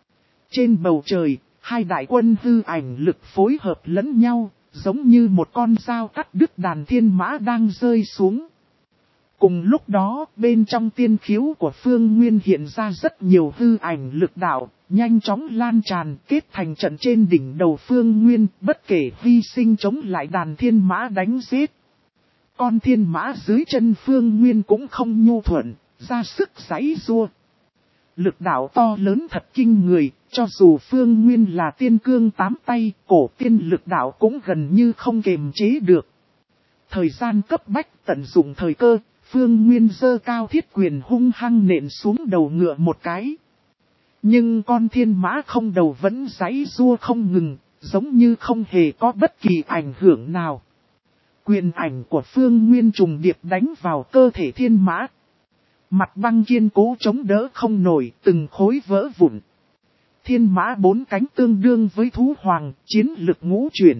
S1: Trên bầu trời, hai đại quân hư ảnh lực phối hợp lẫn nhau, giống như một con dao cắt đứt đàn thiên mã đang rơi xuống. Cùng lúc đó, bên trong tiên khiếu của Phương Nguyên hiện ra rất nhiều hư ảnh lực đạo, nhanh chóng lan tràn kết thành trận trên đỉnh đầu Phương Nguyên, bất kể hy sinh chống lại đàn thiên mã đánh giết. Con thiên mã dưới chân Phương Nguyên cũng không nhu thuận, ra sức giãy giụa. Lực đạo to lớn thật kinh người, cho dù Phương Nguyên là tiên cương tám tay, cổ tiên lực đạo cũng gần như không kềm chế được. Thời gian cấp bách tận dụng thời cơ, Phương Nguyên giơ cao thiết quyền hung hăng nện xuống đầu ngựa một cái. Nhưng con thiên mã không đầu vẫn giãy giụa không ngừng, giống như không hề có bất kỳ ảnh hưởng nào. Quyền ảnh của Phương Nguyên trùng điệp đánh vào cơ thể thiên mã. Mặt băng kiên cố chống đỡ không nổi, từng khối vỡ vụn. Thiên mã bốn cánh tương đương với thú hoàng, chiến lực ngũ chuyển.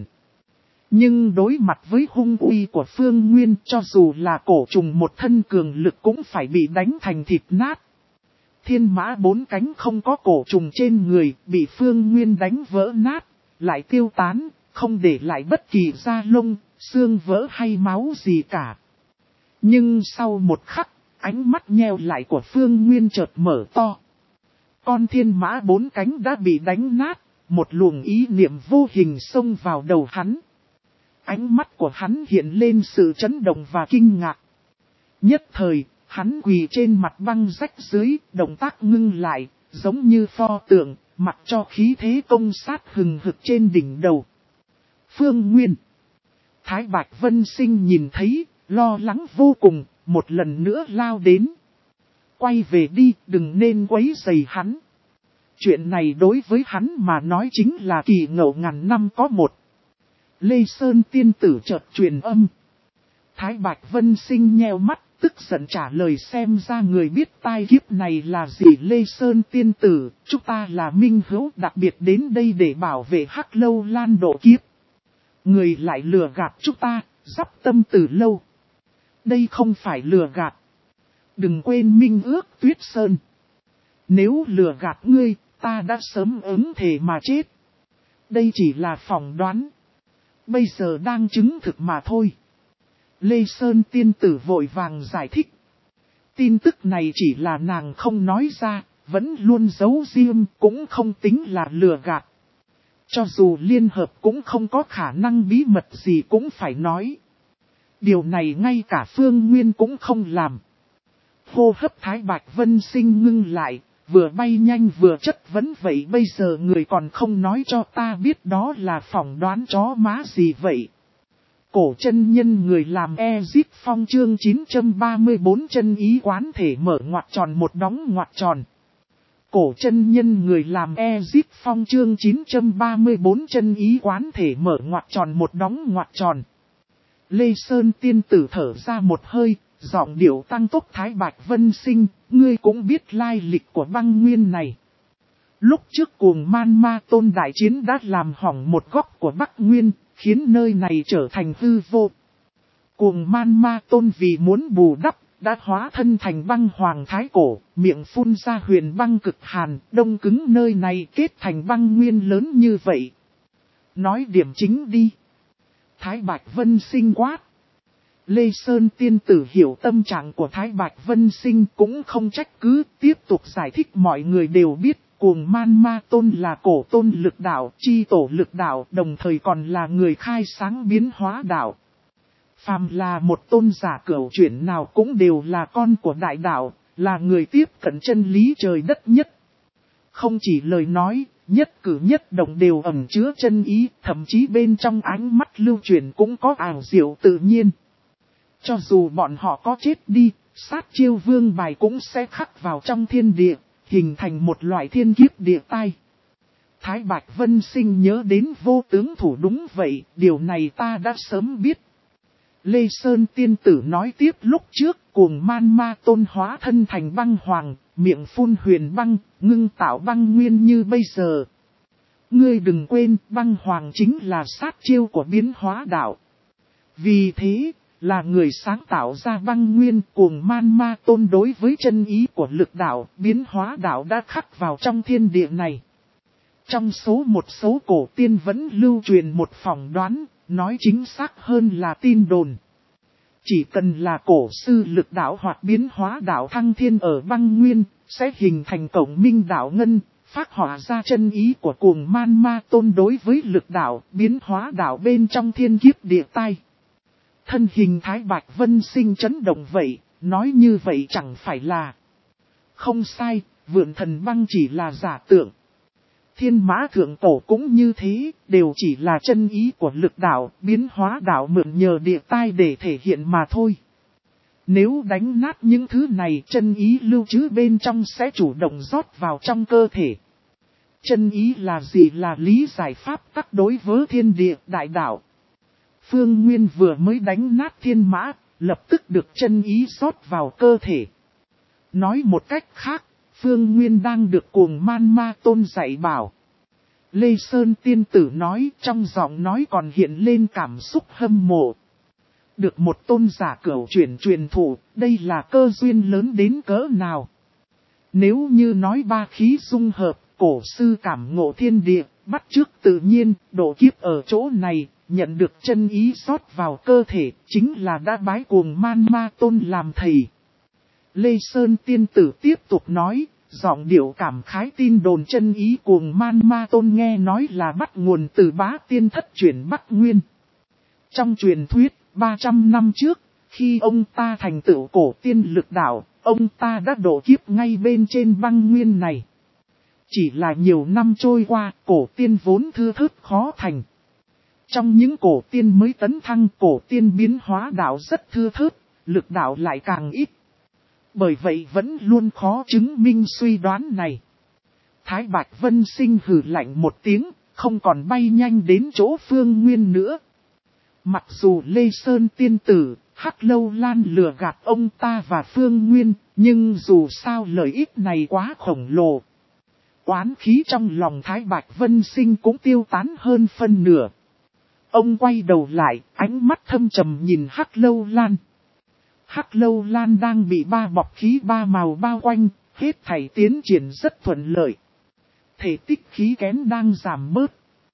S1: Nhưng đối mặt với hung uy của Phương Nguyên, cho dù là cổ trùng một thân cường lực cũng phải bị đánh thành thịt nát. Thiên mã bốn cánh không có cổ trùng trên người, bị Phương Nguyên đánh vỡ nát, lại tiêu tán, không để lại bất kỳ da lông, xương vỡ hay máu gì cả. Nhưng sau một khắc, ánh mắt nheo lại của Phương Nguyên chợt mở to. Con thiên mã bốn cánh đã bị đánh nát, một luồng ý niệm vô hình xông vào đầu hắn. Ánh mắt của hắn hiện lên sự chấn động và kinh ngạc. Nhất thời, hắn quỳ trên mặt băng rách dưới, động tác ngưng lại, giống như pho tượng, mặc cho khí thế công sát hừng hực trên đỉnh đầu. Phương Nguyên. Thái Bạch Vân Sinh nhìn thấy, lo lắng vô cùng, một lần nữa lao đến. Quay về đi, đừng nên quấy rầy hắn. Chuyện này đối với hắn mà nói chính là kỳ ngộ ngàn năm có một. Lê Sơn tiên tử chợt truyền âm. Thái Bạch Vân Sinh nheo mắt, tức giận trả lời xem ra người biết tai kiếp này là gì. Lê Sơn tiên tử, chúng ta là minh hữu đặc biệt đến đây để bảo vệ Hắc Lâu Lan độ kiếp. Người lại lừa gạt chúng ta, dắp tâm từ lâu. Đây không phải lừa gạt. Đừng quên minh ước Tuyết Sơn. Nếu lừa gạt ngươi, ta đã sớm ứng thề mà chết. Đây chỉ là phỏng đoán. Bây giờ đang chứng thực mà thôi. Lê Sơn tiên tử vội vàng giải thích. Tin tức này chỉ là nàng không nói ra, vẫn luôn giấu riêng, cũng không tính là lừa gạt. Cho dù liên hợp cũng không có khả năng bí mật gì cũng phải nói. Điều này ngay cả Phương Nguyên cũng không làm. Hô hấp Thái Bạch Vân Sinh ngưng lại, vừa bay nhanh vừa chất vấn vậy bây giờ người còn không nói cho ta biết đó là phỏng đoán chó má gì vậy. Cổ chân nhân người làm Ezip Phong chương chín trăm ba mươi tư chân ý quán thể mở ngoặc tròn một đóng ngoặc tròn. Cổ chân nhân người làm Ezip Phong chương chín trăm ba mươi tư chân ý quán thể mở ngoặc tròn một đóng ngoặc tròn. Lê Sơn tiên tử thở ra một hơi, giọng điệu tăng tốc. Thái Bạch Vân Sinh, ngươi cũng biết lai lịch của băng nguyên này. Lúc trước cuồng man ma tôn đại chiến đã làm hỏng một góc của Bắc Nguyên, khiến nơi này trở thành hư vô. Cuồng man ma tôn vì muốn bù đắp, đã hóa thân thành băng hoàng thái cổ, miệng phun ra huyền băng cực hàn, đông cứng nơi này kết thành băng nguyên lớn như vậy. Nói điểm chính đi. Thái Bạch Vân Sinh quát. Lê Sơn tiên tử hiểu tâm trạng của Thái Bạch Vân Sinh cũng không trách cứ, tiếp tục giải thích. Mọi người đều biết cuồng man ma tôn là cổ tôn lực đạo, chi tổ lực đạo, đồng thời còn là người khai sáng biến hóa đạo. Phàm là một tôn giả cửu chuyển nào cũng đều là con của đại đạo, là người tiếp cận chân lý trời đất nhất. Không chỉ lời nói, nhất cử nhất động đều ẩn chứa chân ý, thậm chí bên trong ánh mắt lưu truyền cũng có ảo diệu tự nhiên. Cho dù bọn họ có chết đi, sát chiêu vương bài cũng sẽ khắc vào trong thiên địa, hình thành một loại thiên kiếp địa tai. Thái Bạch Vân Sinh nhớ đến vô tướng thủ đúng vậy, điều này ta đã sớm biết. Lê Sơn tiên tử nói tiếp lúc trước, cuồng man ma tôn hóa thân thành băng hoàng, miệng phun huyền băng, ngưng tạo băng nguyên như bây giờ. Ngươi đừng quên, băng hoàng chính là sát chiêu của biến hóa đạo. Vì thế, là người sáng tạo ra băng nguyên, cuồng man ma tôn đối với chân ý của lực đạo, biến hóa đạo đã khắc vào trong thiên địa này. Trong số một số cổ tiên vẫn lưu truyền một phỏng đoán, nói chính xác hơn là tin đồn. Chỉ cần là cổ sư lực đạo hoặc biến hóa đạo thăng thiên ở băng nguyên, sẽ hình thành cổng minh đạo ngân, phát họa ra chân ý của cuồng man ma tôn đối với lực đạo, biến hóa đạo bên trong thiên kiếp địa tai. Thân hình Thái Bạch Vân Sinh chấn động vậy, nói như vậy chẳng phải là không sai, vượn thần băng chỉ là giả tượng. Thiên mã thượng cổ cũng như thế, đều chỉ là chân ý của lực đạo, biến hóa đạo mượn nhờ địa tai để thể hiện mà thôi. Nếu đánh nát những thứ này, chân ý lưu trữ bên trong sẽ chủ động rót vào trong cơ thể. Chân ý là gì là lý giải pháp tắc đối với thiên địa đại đạo. Phương Nguyên vừa mới đánh nát thiên mã, lập tức được chân ý rót vào cơ thể. Nói một cách khác, Phương Nguyên đang được cuồng man ma tôn dạy bảo. Lê Sơn tiên tử nói, trong giọng nói còn hiện lên cảm xúc hâm mộ. Được một tôn giả cửu truyền truyền thụ, đây là cơ duyên lớn đến cỡ nào. Nếu như nói ba khí dung hợp, cổ sư cảm ngộ thiên địa, bắt chước tự nhiên, độ kiếp ở chỗ này, nhận được chân ý rót vào cơ thể, chính là đã bái cuồng man ma tôn làm thầy. Lê Sơn tiên tử tiếp tục nói, giọng điệu cảm khái tin đồn chân ý cuồng man ma tôn nghe nói là bắt nguồn từ bá tiên thất truyền Bắc Nguyên. Trong truyền thuyết, ba trăm năm trước, khi ông ta thành tựu cổ tiên lực đạo, ông ta đã độ kiếp ngay bên trên băng nguyên này. Chỉ là nhiều năm trôi qua, cổ tiên vốn thưa thớt khó thành. Trong những cổ tiên mới tấn thăng, cổ tiên biến hóa đạo rất thưa thớt, lực đạo lại càng ít. Bởi vậy vẫn luôn khó chứng minh suy đoán này. Thái Bạch Vân Sinh hừ lạnh một tiếng, không còn bay nhanh đến chỗ Phương Nguyên nữa. Mặc dù Lê Sơn tiên tử, Hắc Lâu Lan lừa gạt ông ta và Phương Nguyên, nhưng dù sao lợi ích này quá khổng lồ. Oán khí trong lòng Thái Bạch Vân Sinh cũng tiêu tán hơn phân nửa. Ông quay đầu lại, ánh mắt thâm trầm nhìn Hắc Lâu Lan. Hắc Lâu Lan đang bị ba bọc khí ba màu bao quanh, hết thảy tiến triển rất thuận lợi. Thể tích khí kén đang giảm bớt.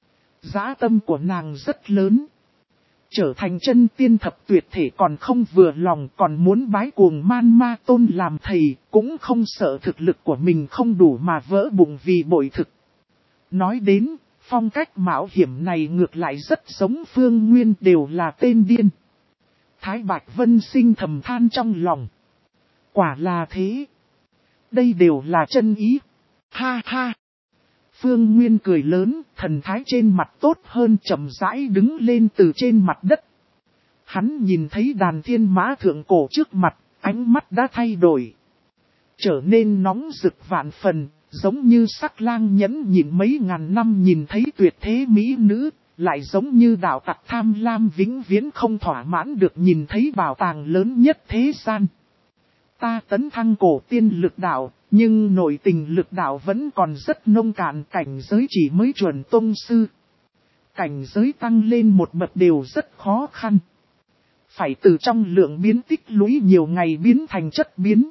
S1: Dã tâm của nàng rất lớn. Trở thành chân tiên thập tuyệt thể còn không vừa lòng, còn muốn bái cuồng man ma tôn làm thầy, cũng không sợ thực lực của mình không đủ mà vỡ bụng vì bội thực. Nói đến, phong cách mạo hiểm này ngược lại rất giống Phương Nguyên, đều là tên điên. Thái Bạch Vân Sinh thầm than trong lòng. Quả là thế. Đây đều là chân ý. Ha ha. Phương Nguyên cười lớn, thần thái trên mặt tốt hơn, chậm rãi đứng lên từ trên mặt đất. Hắn nhìn thấy đàn thiên mã thượng cổ trước mặt, ánh mắt đã thay đổi. Trở nên nóng rực vạn phần, giống như sắc lang nhẫn nhịn mấy ngàn năm nhìn thấy tuyệt thế mỹ nữ, lại giống như đạo tặc tham lam vĩnh viễn không thỏa mãn được nhìn thấy bảo tàng lớn nhất thế gian. Ta tấn thăng cổ tiên lực đạo, nhưng nội tình lực đạo vẫn còn rất nông cạn, cảnh giới chỉ mới chuẩn tông sư. Cảnh giới tăng lên một bậc đều rất khó khăn. Phải từ trong lượng biến tích lũy nhiều ngày biến thành chất biến.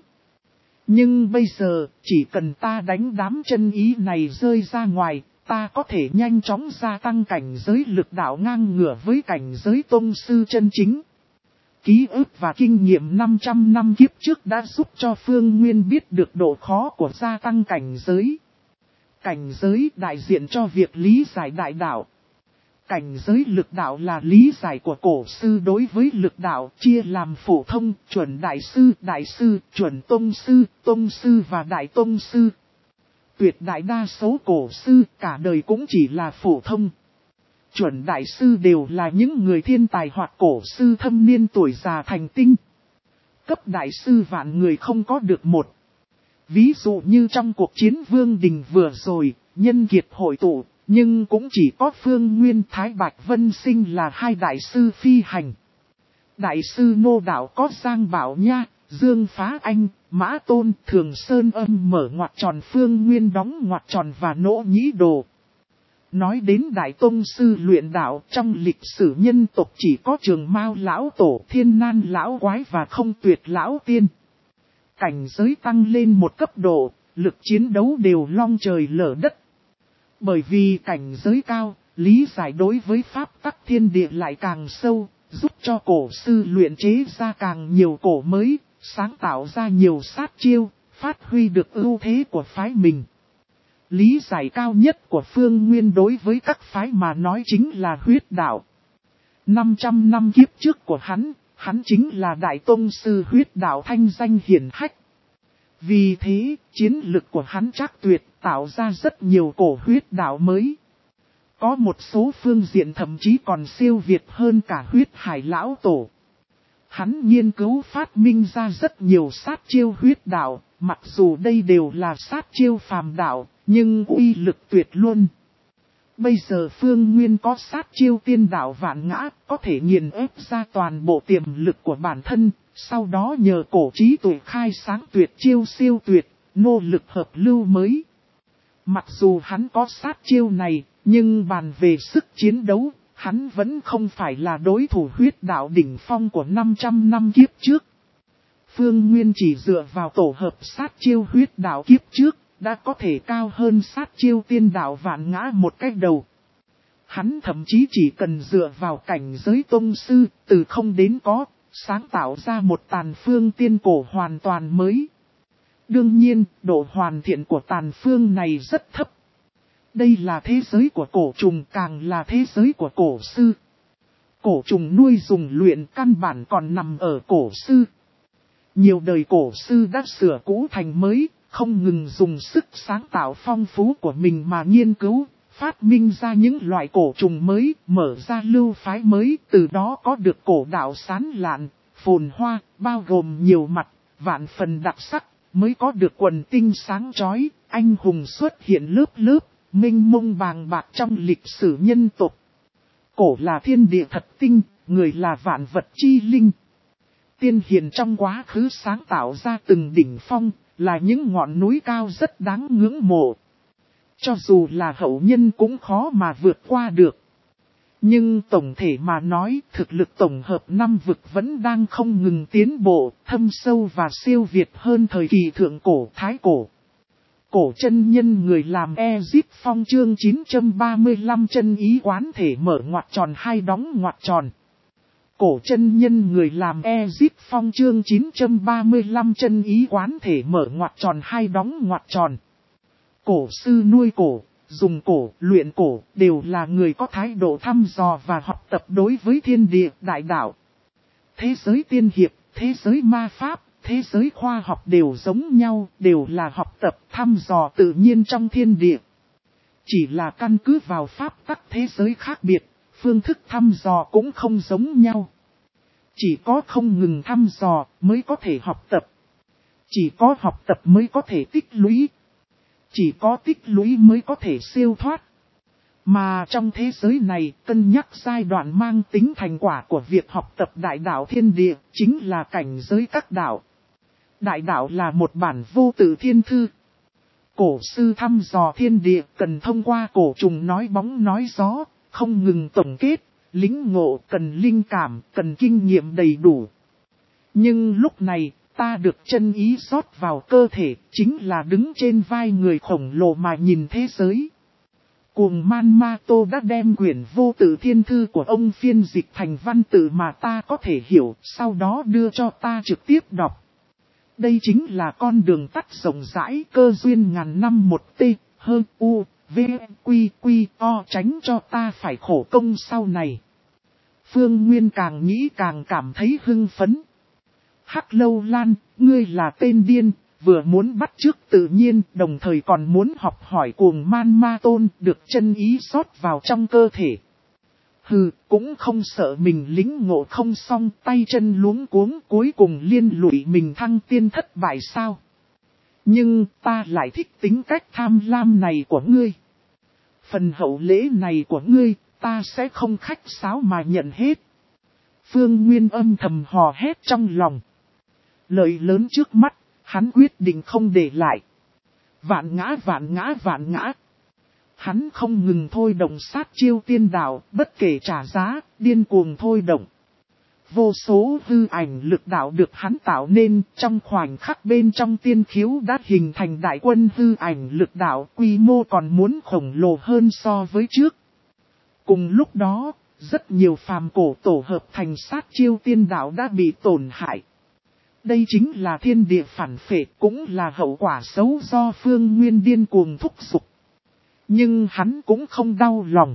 S1: Nhưng bây giờ, chỉ cần ta đánh đám chân ý này rơi ra ngoài, ta có thể nhanh chóng gia tăng cảnh giới lực đạo ngang ngửa với cảnh giới tông sư chân chính. Ký ức và kinh nghiệm năm trăm năm kiếp trước đã giúp cho Phương Nguyên biết được độ khó của gia tăng cảnh giới. Cảnh giới đại diện cho việc lý giải đại đạo. Cảnh giới lực đạo là lý giải của cổ sư đối với lực đạo, chia làm phổ thông, chuẩn đại sư, đại sư, chuẩn tông sư, tông sư và đại tông sư. Tuyệt đại đa số cổ sư cả đời cũng chỉ là phổ thông. Chuẩn đại sư đều là những người thiên tài hoặc cổ sư thâm niên tuổi già thành tinh. Cấp đại sư vạn người không có được một. Ví dụ như trong cuộc chiến Vương Đình vừa rồi, nhân kiệt hội tụ, nhưng cũng chỉ có Phương Nguyên Thái Bạch Vân Sinh là hai đại sư phi hành. Đại sư Ngô Đạo có Giang Bảo Nha, Dương Phá Anh, Mã Tôn, Thường Sơn Âm mở ngoặc tròn, Phương Nguyên đóng ngoặc tròn và Nỗ Nhĩ Đồ. Nói đến Đại Tông Sư luyện đạo, trong lịch sử nhân tộc chỉ có Trường Mao Lão Tổ, Thiên Nan Lão Quái và Không Tuyệt Lão Tiên. Cảnh giới tăng lên một cấp độ, lực chiến đấu đều long trời lở đất. Bởi vì cảnh giới cao, lý giải đối với pháp tắc thiên địa lại càng sâu, giúp cho cổ sư luyện chế ra càng nhiều cổ mới, sáng tạo ra nhiều sát chiêu, phát huy được ưu thế của phái mình. Lý giải cao nhất của Phương Nguyên đối với các phái mà nói chính là huyết đạo. năm trăm năm kiếp trước của hắn, hắn chính là Đại Tông Sư huyết đạo thanh danh hiển hách. Vì thế, chiến lực của hắn chắc tuyệt, tạo ra rất nhiều cổ huyết đạo mới. Có một số phương diện thậm chí còn siêu việt hơn cả huyết hải lão tổ. Hắn nghiên cứu phát minh ra rất nhiều sát chiêu huyết đạo, mặc dù đây đều là sát chiêu phàm đạo, nhưng uy lực tuyệt luôn. Bây giờ Phương Nguyên có sát chiêu tiên đạo vạn ngã, có thể nghiền ép ra toàn bộ tiềm lực của bản thân, sau đó nhờ cổ trí tuệ khai sáng tuyệt chiêu siêu tuyệt, nô lực hợp lưu mới. Mặc dù hắn có sát chiêu này, nhưng bàn về sức chiến đấu, hắn vẫn không phải là đối thủ huyết đạo đỉnh phong của năm trăm năm kiếp trước. Phương Nguyên chỉ dựa vào tổ hợp sát chiêu huyết đạo kiếp trước, đã có thể cao hơn sát chiêu tiên đạo vạn ngã một cách đầu. Hắn thậm chí chỉ cần dựa vào cảnh giới tông sư, từ không đến có, sáng tạo ra một tàn phương tiên cổ hoàn toàn mới. Đương nhiên, độ hoàn thiện của tàn phương này rất thấp. Đây là thế giới của cổ trùng, càng là thế giới của cổ sư. Cổ trùng nuôi dùng luyện căn bản còn nằm ở cổ sư. Nhiều đời cổ sư đã sửa cũ thành mới, không ngừng dùng sức sáng tạo phong phú của mình mà nghiên cứu, phát minh ra những loại cổ trùng mới, mở ra lưu phái mới, từ đó có được cổ đạo sán lạn, phồn hoa, bao gồm nhiều mặt, vạn phần đặc sắc, mới có được quần tinh sáng chói, anh hùng xuất hiện lớp lớp, mênh mông bàng bạc trong lịch sử nhân tộc. Cổ là thiên địa thật tinh, người là vạn vật chi linh. Tiên hiền trong quá khứ sáng tạo ra từng đỉnh phong, là những ngọn núi cao rất đáng ngưỡng mộ. Cho dù là hậu nhân cũng khó mà vượt qua được. Nhưng tổng thể mà nói, thực lực tổng hợp năm vực vẫn đang không ngừng tiến bộ, thâm sâu và siêu việt hơn thời kỳ thượng cổ thái cổ. Cổ chân nhân người làm Egypt phong chương chín trăm ba mươi lăm chân ý quán thể mở ngoặc tròn hai đóng ngoặc tròn. Cổ chân nhân người làm Egypt phong chương chín trăm ba mươi lăm chân ý quán thể mở ngoặc tròn hai đóng ngoặc tròn. Cổ sư nuôi cổ, dùng cổ, luyện cổ đều là người có thái độ thăm dò và học tập đối với thiên địa đại đạo. Thế giới tiên hiệp, thế giới ma pháp, thế giới khoa học đều giống nhau, đều là học tập thăm dò tự nhiên trong thiên địa. Chỉ là căn cứ vào pháp tắc thế giới khác biệt, phương thức thăm dò cũng không giống nhau. Chỉ có không ngừng thăm dò mới có thể học tập. Chỉ có học tập mới có thể tích lũy. Chỉ có tích lũy mới có thể siêu thoát. Mà trong thế giới này, cân nhắc giai đoạn mang tính thành quả của việc học tập đại đạo thiên địa, chính là cảnh giới các đạo. Đại đạo là một bản vô tự thiên thư. Cổ sư thăm dò thiên địa cần thông qua cổ trùng nói bóng nói gió, không ngừng tổng kết, lĩnh ngộ cần linh cảm, cần kinh nghiệm đầy đủ. Nhưng lúc này, ta được chân ý rót vào cơ thể, chính là đứng trên vai người khổng lồ mà nhìn thế giới. Cuồng Man Ma Tô đã đem quyển vô tự thiên thư của ông phiên dịch thành văn tự mà ta có thể hiểu, sau đó đưa cho ta trực tiếp đọc. Đây chính là con đường tắt rộng rãi cơ duyên ngàn năm một t, hơn u, v, quy, quy, o tránh cho ta phải khổ công sau này. Phương Nguyên càng nghĩ càng cảm thấy hưng phấn. Hắc Lâu Lan, ngươi là tên điên, vừa muốn bắt chước tự nhiên, đồng thời còn muốn học hỏi Cuồng Man Ma Tôn được chân ý rót vào trong cơ thể. Hừ, cũng không sợ mình lính ngộ không xong, tay chân luống cuống, cuối cùng liên lụy mình thăng tiên thất bại sao? Nhưng ta lại thích tính cách tham lam này của ngươi. Phần hậu lễ này của ngươi, ta sẽ không khách sáo mà nhận hết. Phương Nguyên âm thầm hò hét trong lòng. Lợi lớn trước mắt, hắn quyết định không để lại. Vạn ngã vạn ngã vạn ngã. Hắn không ngừng thôi động sát chiêu tiên đạo, bất kể trả giá, điên cuồng thôi động. Vô số hư ảnh lực đạo được hắn tạo nên, trong khoảnh khắc bên trong tiên khiếu đã hình thành đại quân hư ảnh lực đạo, quy mô còn muốn khổng lồ hơn so với trước. Cùng lúc đó, rất nhiều phàm cổ tổ hợp thành sát chiêu tiên đạo đã bị tổn hại. Đây chính là thiên địa phản phệ, cũng là hậu quả xấu do Phương Nguyên điên cuồng thúc giục. Nhưng hắn cũng không đau lòng.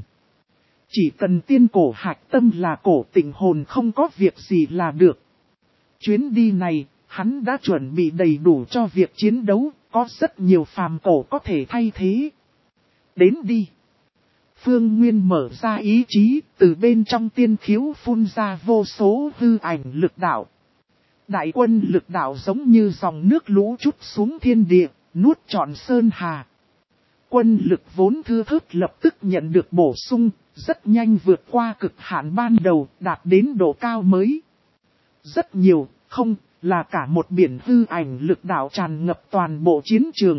S1: Chỉ cần tiên cổ hạch tâm là cổ tình hồn không có việc gì là được. Chuyến đi này, hắn đã chuẩn bị đầy đủ cho việc chiến đấu, có rất nhiều phàm cổ có thể thay thế. Đến đi. Phương Nguyên mở ra ý chí, từ bên trong tiên khiếu phun ra vô số hư ảnh lực đạo. Đại quân lực đạo giống như dòng nước lũ trút xuống thiên địa, nuốt trọn sơn hà. Quân lực vốn thưa thớt lập tức nhận được bổ sung, rất nhanh vượt qua cực hạn ban đầu, đạt đến độ cao mới. Rất nhiều, không, là cả một biển hư ảnh lực đạo tràn ngập toàn bộ chiến trường.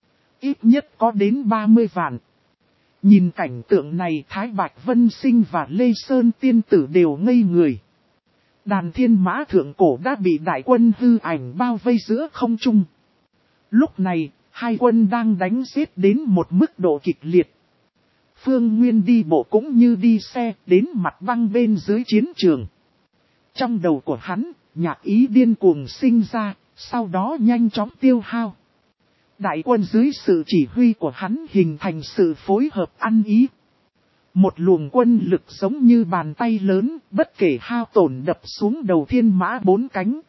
S1: Ít nhất có đến ba mươi vạn. Nhìn cảnh tượng này, Thái Bạch Vân Sinh và Lê Sơn Tiên Tử đều ngây người. Đàn thiên mã thượng cổ đã bị đại quân hư ảnh bao vây giữa không trung. Lúc này, hai quân đang đánh giết đến một mức độ kịch liệt. Phương Nguyên đi bộ cũng như đi xe, đến mặt băng bên dưới chiến trường. Trong đầu của hắn, nhạc ý điên cuồng sinh ra, sau đó nhanh chóng tiêu hao. Đại quân dưới sự chỉ huy của hắn hình thành sự phối hợp ăn ý. Một luồng quân lực giống như bàn tay lớn, bất kể hao tổn đập xuống đầu thiên mã bốn cánh.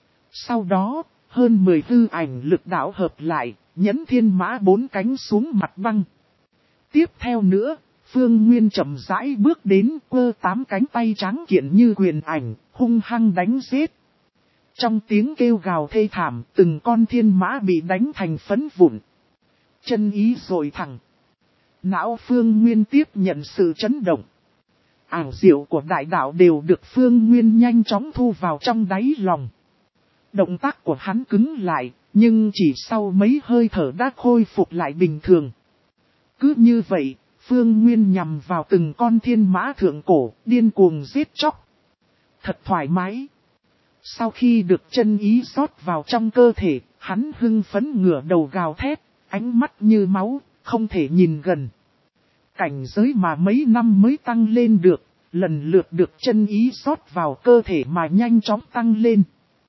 S1: Sau đó, hơn mười hư ảnh lực đạo hợp lại, nhấn thiên mã bốn cánh xuống mặt băng. Tiếp theo nữa, Phương Nguyên chậm rãi bước đến, quơ tám cánh tay trắng kiện như quyền ảnh, hung hăng đánh giết. Trong tiếng kêu gào thê thảm, từng con thiên mã bị đánh thành phấn vụn. Chân ý rồi thẳng. Não Phương Nguyên tiếp nhận sự chấn động. Ảo diệu của đại đạo đều được Phương Nguyên nhanh chóng thu vào trong đáy lòng. Động tác của hắn cứng lại, nhưng chỉ sau mấy hơi thở đã khôi phục lại bình thường. Cứ như vậy, Phương Nguyên nhằm vào từng con thiên mã thượng cổ, điên cuồng giết chóc. Thật thoải mái. Sau khi được chân ý rót vào trong cơ thể, hắn hưng phấn ngửa đầu gào thét, ánh mắt như máu, không thể nhìn gần. Cảnh giới mà mấy năm mới tăng lên được, lần lượt được chân ý rót vào cơ thể mà nhanh chóng tăng lên.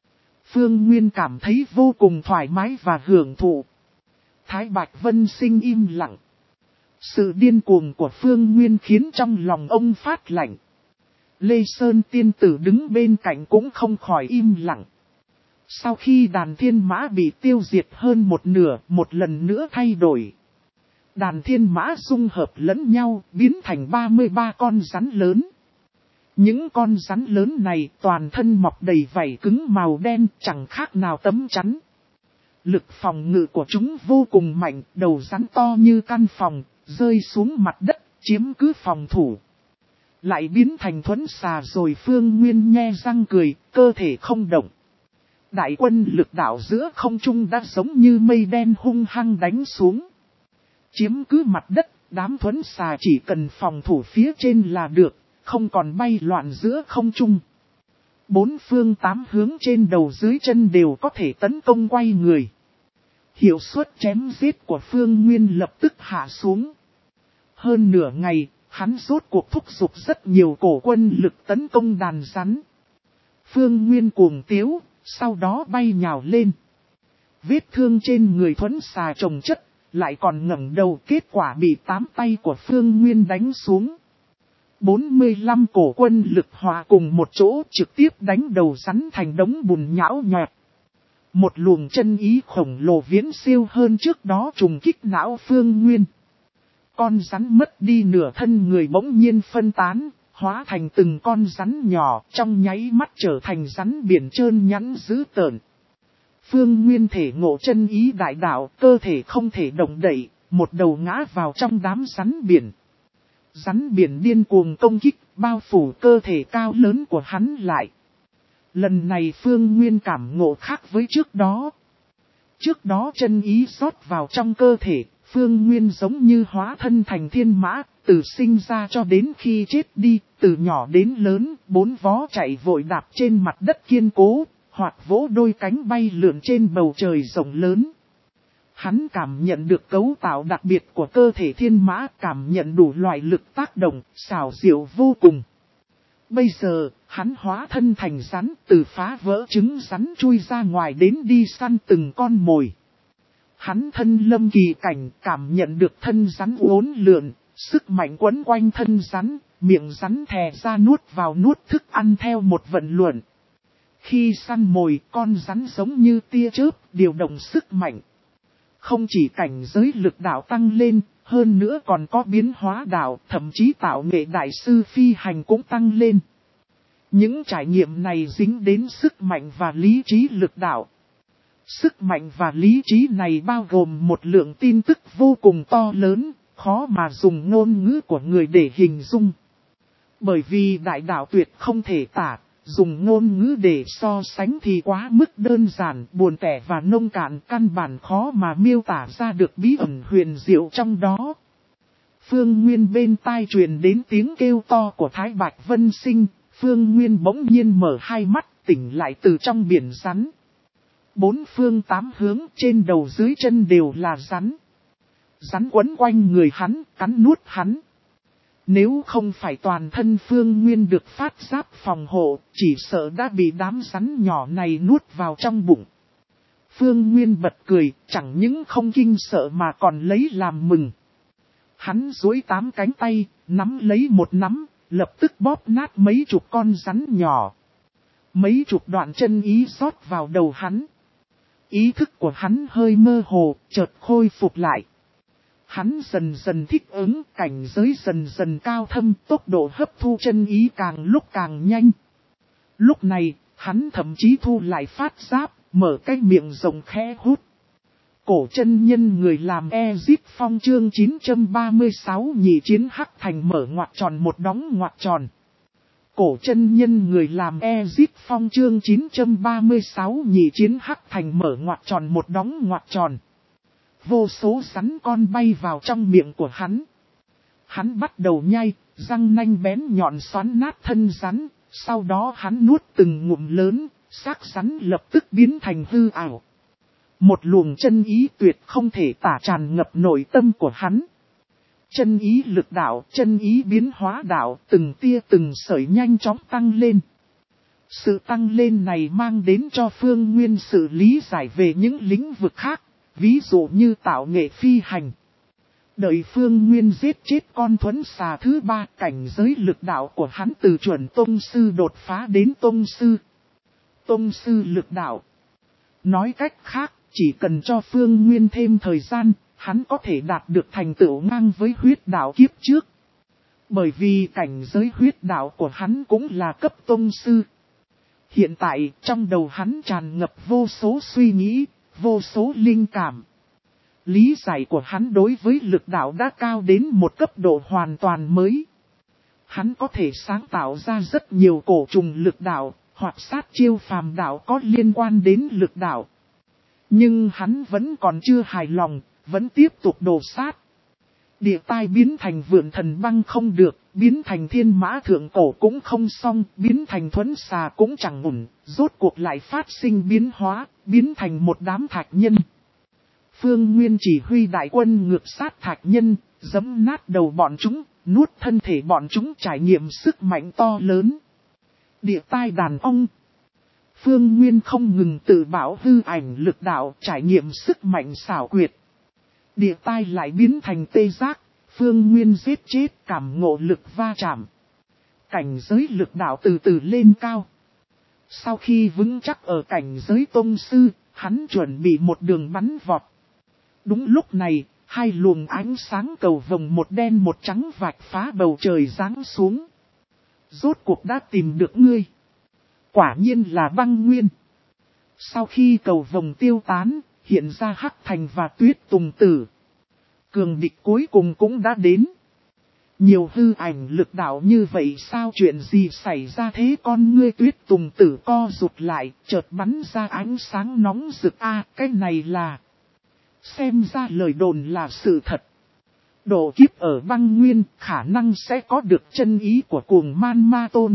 S1: Phương Nguyên cảm thấy vô cùng thoải mái và hưởng thụ. Thái Bạch Vân Sinh im lặng. Sự điên cuồng của Phương Nguyên khiến trong lòng ông phát lạnh. Lê Sơn Tiên Tử đứng bên cạnh cũng không khỏi im lặng. Sau khi đàn thiên mã bị tiêu diệt hơn một nửa, một lần nữa thay đổi. Đàn thiên mã dung hợp lẫn nhau, biến thành ba mươi ba con rắn lớn. Những con rắn lớn này toàn thân mọc đầy vảy cứng màu đen, chẳng khác nào tấm chắn. Lực phòng ngự của chúng vô cùng mạnh, đầu rắn to như căn phòng, rơi xuống mặt đất, chiếm cứ phòng thủ. Lại biến thành thuẫn xà rồi Phương Nguyên nhe răng cười, cơ thể không động. Đại quân lực đạo giữa không trung đã giống như mây đen hung hăng đánh xuống. Chiếm cứ mặt đất, đám thuẫn xà chỉ cần phòng thủ phía trên là được, không còn bay loạn giữa không trung. Bốn phương tám hướng trên đầu dưới chân đều có thể tấn công quay người. Hiệu suất chém giết của Phương Nguyên lập tức hạ xuống. Hơn nửa ngày, hắn rốt cuộc thúc giục rất nhiều cổ quân lực tấn công đàn rắn. Phương Nguyên cuồng tiếu, sau đó bay nhào lên. Vết thương trên người thuẫn xà chồng chất, lại còn ngẩng đầu, kết quả bị tám tay của Phương Nguyên đánh xuống. bốn mươi lăm cổ quân lực hòa cùng một chỗ trực tiếp đánh đầu rắn thành đống bùn nhão nhọt. Một luồng chân ý khổng lồ viễn siêu hơn trước đó trùng kích não Phương Nguyên. Con rắn mất đi nửa thân người bỗng nhiên phân tán, hóa thành từng con rắn nhỏ, trong nháy mắt trở thành rắn biển trơn nhẵn dữ tợn. Phương Nguyên thể ngộ chân ý đại đạo, cơ thể không thể động đậy, một đầu ngã vào trong đám rắn biển. Rắn biển điên cuồng công kích, bao phủ cơ thể cao lớn của hắn lại. Lần này Phương Nguyên cảm ngộ khác với trước đó. Trước đó chân ý rót vào trong cơ thể, Phương Nguyên giống như hóa thân thành thiên mã, từ sinh ra cho đến khi chết đi, từ nhỏ đến lớn, bốn vó chạy vội đạp trên mặt đất kiên cố, hoặc vỗ đôi cánh bay lượn trên bầu trời rộng lớn. Hắn cảm nhận được cấu tạo đặc biệt của cơ thể thiên mã, cảm nhận đủ loại lực tác động, xảo diệu vô cùng. Bây giờ, hắn hóa thân thành rắn, từ phá vỡ trứng rắn chui ra ngoài đến đi săn từng con mồi. Hắn thân lâm kỳ cảnh, cảm nhận được thân rắn uốn lượn, sức mạnh quấn quanh thân rắn, miệng rắn thè ra nuốt vào nuốt thức ăn theo một vận luận. Khi săn mồi, con rắn giống như tia chớp, điều động sức mạnh. Không chỉ cảnh giới lực đạo tăng lên, hơn nữa còn có biến hóa đạo, thậm chí tạo nghệ đại sư phi hành cũng tăng lên. Những trải nghiệm này dính đến sức mạnh và lý trí lực đạo. Sức mạnh và lý trí này bao gồm một lượng tin tức vô cùng to lớn, khó mà dùng ngôn ngữ của người để hình dung. Bởi vì đại đạo tuyệt không thể tả, dùng ngôn ngữ để so sánh thì quá mức đơn giản, buồn tẻ và nông cạn, căn bản khó mà miêu tả ra được bí ẩn huyền diệu trong đó. Phương Nguyên bên tai truyền đến tiếng kêu to của Thái Bạch Vân Sinh, Phương Nguyên bỗng nhiên mở hai mắt, tỉnh lại từ trong biển rắn. Bốn phương tám hướng, trên đầu dưới chân đều là rắn. Rắn quấn quanh người hắn, cắn nuốt hắn. Nếu không phải toàn thân Phương Nguyên được phát giáp phòng hộ, chỉ sợ đã bị đám rắn nhỏ này nuốt vào trong bụng. Phương Nguyên bật cười, chẳng những không kinh sợ mà còn lấy làm mừng. Hắn duỗi tám cánh tay, nắm lấy một nắm, lập tức bóp nát mấy chục con rắn nhỏ. Mấy chục đoạn chân ý rót vào đầu hắn. Ý thức của hắn hơi mơ hồ, chợt khôi phục lại. Hắn dần dần thích ứng, cảnh giới dần dần cao thâm, tốc độ hấp thu chân ý càng lúc càng nhanh. Lúc này, hắn thậm chí thu lại phát giáp, mở cái miệng rộng khẽ hút. Cổ chân nhân người làm Ezip Phong chương chín trăm ba mươi sáu nhị chiến hắc thành mở ngoặc tròn một đóng ngoặc tròn. Cổ chân nhân người làm Ezip Phong chương chín trăm ba mươi sáu nhị chiến hắc thành mở ngoặc tròn một đóng ngoặc tròn. Vô số rắn con bay vào trong miệng của hắn. Hắn bắt đầu nhai, răng nanh bén nhọn xoắn nát thân rắn, sau đó hắn nuốt từng ngụm lớn, xác rắn lập tức biến thành hư ảo. Một luồng chân ý tuyệt không thể tả tràn ngập nội tâm của hắn. Chân ý lực đạo, chân ý biến hóa đạo, từng tia từng sợi nhanh chóng tăng lên. Sự tăng lên này mang đến cho Phương Nguyên sự lý giải về những lĩnh vực khác, ví dụ như tạo nghệ phi hành. Đợi Phương Nguyên giết chết con thuẫn xà thứ ba, cảnh giới lực đạo của hắn từ chuẩn tông sư đột phá đến tông sư. Tông sư lực đạo. Nói cách khác, chỉ cần cho Phương Nguyên thêm thời gian, hắn có thể đạt được thành tựu ngang với huyết đạo kiếp trước. Bởi vì cảnh giới huyết đạo của hắn cũng là cấp tông sư. Hiện tại, trong đầu hắn tràn ngập vô số suy nghĩ, vô số linh cảm. Lý giải của hắn đối với lực đạo đã cao đến một cấp độ hoàn toàn mới. Hắn có thể sáng tạo ra rất nhiều cổ trùng lực đạo, hoặc sát chiêu phàm đạo có liên quan đến lực đạo. Nhưng hắn vẫn còn chưa hài lòng, vẫn tiếp tục đổ sát. Địa tai biến thành vượn thần băng không được, biến thành thiên mã thượng cổ cũng không xong, biến thành thuẫn xà cũng chẳng ổn, rốt cuộc lại phát sinh biến hóa, biến thành một đám thạch nhân. Phương Nguyên chỉ huy đại quân ngược sát thạch nhân, giẫm nát đầu bọn chúng, nuốt thân thể bọn chúng, trải nghiệm sức mạnh to lớn. Địa tai đàn ong. Phương Nguyên không ngừng tự bảo hư ảnh lực đạo, trải nghiệm sức mạnh xảo quyệt. Địa tai lại biến thành tê giác, Phương Nguyên giết chết, cảm ngộ lực va chạm. Cảnh giới lực đạo từ từ lên cao. Sau khi vững chắc ở cảnh giới tông sư, hắn chuẩn bị một đường bắn vọt. Đúng lúc này, hai luồng ánh sáng cầu vồng một đen một trắng vạch phá bầu trời giáng xuống. Rốt cuộc đã tìm được ngươi. Quả nhiên là băng nguyên. Sau khi cầu vồng tiêu tán, hiện ra Hắc Thành và Tuyết Tùng Tử. Cường địch cuối cùng cũng đã đến. Nhiều hư ảnh lực đạo như vậy sao chuyện gì xảy ra thế con ngươi Tuyết Tùng Tử co rụt lại, chợt bắn ra ánh sáng nóng rực a cái này là. Xem ra lời đồn là sự thật. Độ kiếp ở băng nguyên khả năng sẽ có được chân ý của cuồng man ma tôn.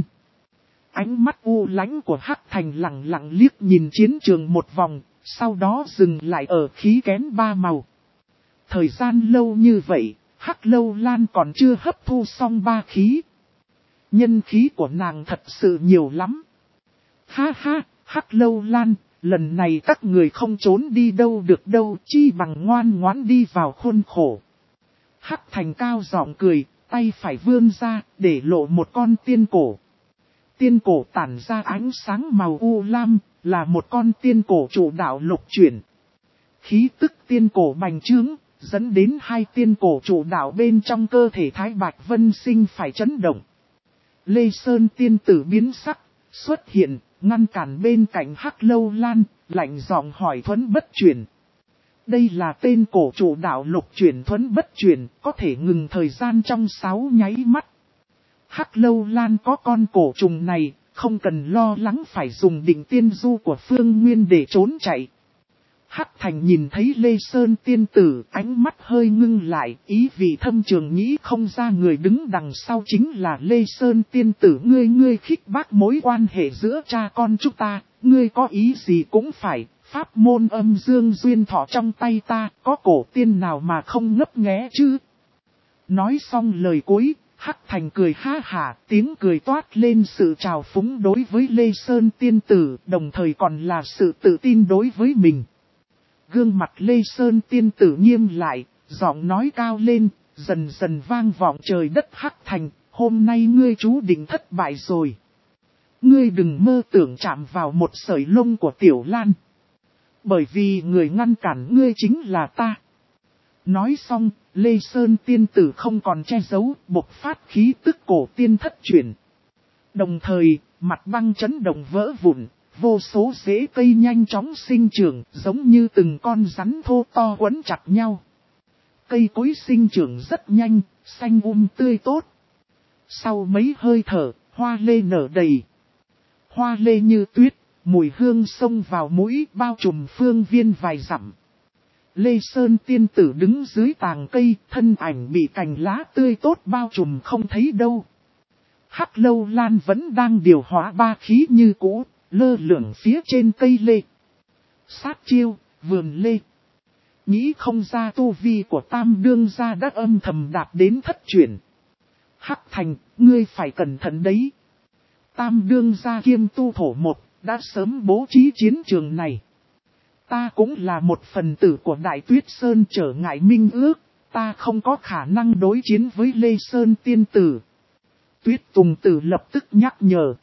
S1: Ánh mắt u lãnh của Hắc Thành lặng lặng liếc nhìn chiến trường một vòng, sau đó dừng lại ở khí kén ba màu. Thời gian lâu như vậy, Hắc Lâu Lan còn chưa hấp thu xong ba khí. Nhân khí của nàng thật sự nhiều lắm. Ha ha, Hắc Lâu Lan, lần này các người không trốn đi đâu được đâu, chi bằng ngoan ngoãn đi vào khuôn khổ. Hắc Thành cao giọng cười, tay phải vươn ra, để lộ một con tiên cổ. Tiên cổ tản ra ánh sáng màu u lam, là một con tiên cổ chủ đạo lục chuyển. Khí tức tiên cổ bành trướng, dẫn đến hai tiên cổ chủ đạo bên trong cơ thể Thái Bạch Vân Sinh phải chấn động. Lê Sơn tiên tử biến sắc, xuất hiện, ngăn cản bên cạnh Hắc Lâu Lan, lạnh giọng hỏi Thuấn Bất Chuyển. Đây là tên cổ chủ đạo lục chuyển Thuấn Bất Chuyển, có thể ngừng thời gian trong sáu nháy mắt. Hắc Lâu Lan có con cổ trùng này, không cần lo lắng phải dùng định tiên du của Phương Nguyên để trốn chạy. Hắc Thành nhìn thấy Lê Sơn tiên tử, ánh mắt hơi ngưng lại, ý vị thâm trường nghĩ không ra người đứng đằng sau chính là Lê Sơn tiên tử. Ngươi ngươi khích bác mối quan hệ giữa cha con chúng ta, ngươi có ý gì cũng phải, pháp môn âm dương duyên thọ trong tay ta, có cổ tiên nào mà không ngấp nghé chứ. Nói xong lời cuối, Hắc Thành cười ha hả, tiếng cười toát lên sự trào phúng đối với Lê Sơn tiên tử, đồng thời còn là sự tự tin đối với mình. Gương mặt Lê Sơn tiên tử nghiêm lại, giọng nói cao lên, dần dần vang vọng trời đất Hắc Thành, hôm nay ngươi chú định thất bại rồi. Ngươi đừng mơ tưởng chạm vào một sợi lông của Tiểu Lan. Bởi vì người ngăn cản ngươi chính là ta. Nói xong, Lê Sơn tiên tử không còn che giấu, bộc phát khí tức cổ tiên thất chuyển. Đồng thời, mặt băng chấn động vỡ vụn, vô số rễ cây nhanh chóng sinh trưởng, giống như từng con rắn thô to quấn chặt nhau. Cây cối sinh trưởng rất nhanh, xanh um tươi tốt. Sau mấy hơi thở, hoa lê nở đầy. Hoa lê như tuyết, mùi hương xông vào mũi, bao trùm phương viên vài dặm. Lê Sơn tiên tử đứng dưới tàng cây, thân ảnh bị cành lá tươi tốt bao trùm không thấy đâu. Hắc Lâu Lan vẫn đang điều hóa ba khí như cũ, lơ lửng phía trên cây lê. Sát chiêu, vườn lê. Nghĩ không ra tu vi của Tam Đương gia đã âm thầm đạt đến thất chuyển. Hắc Thành, ngươi phải cẩn thận đấy. Tam Đương gia kiêm tu thổ một, đã sớm bố trí chiến trường này. Ta cũng là một phần tử của Đại Tuyết Sơn trở ngại minh ước, ta không có khả năng đối chiến với Lê Sơn tiên tử. Tuyết Tùng Tử lập tức nhắc nhở.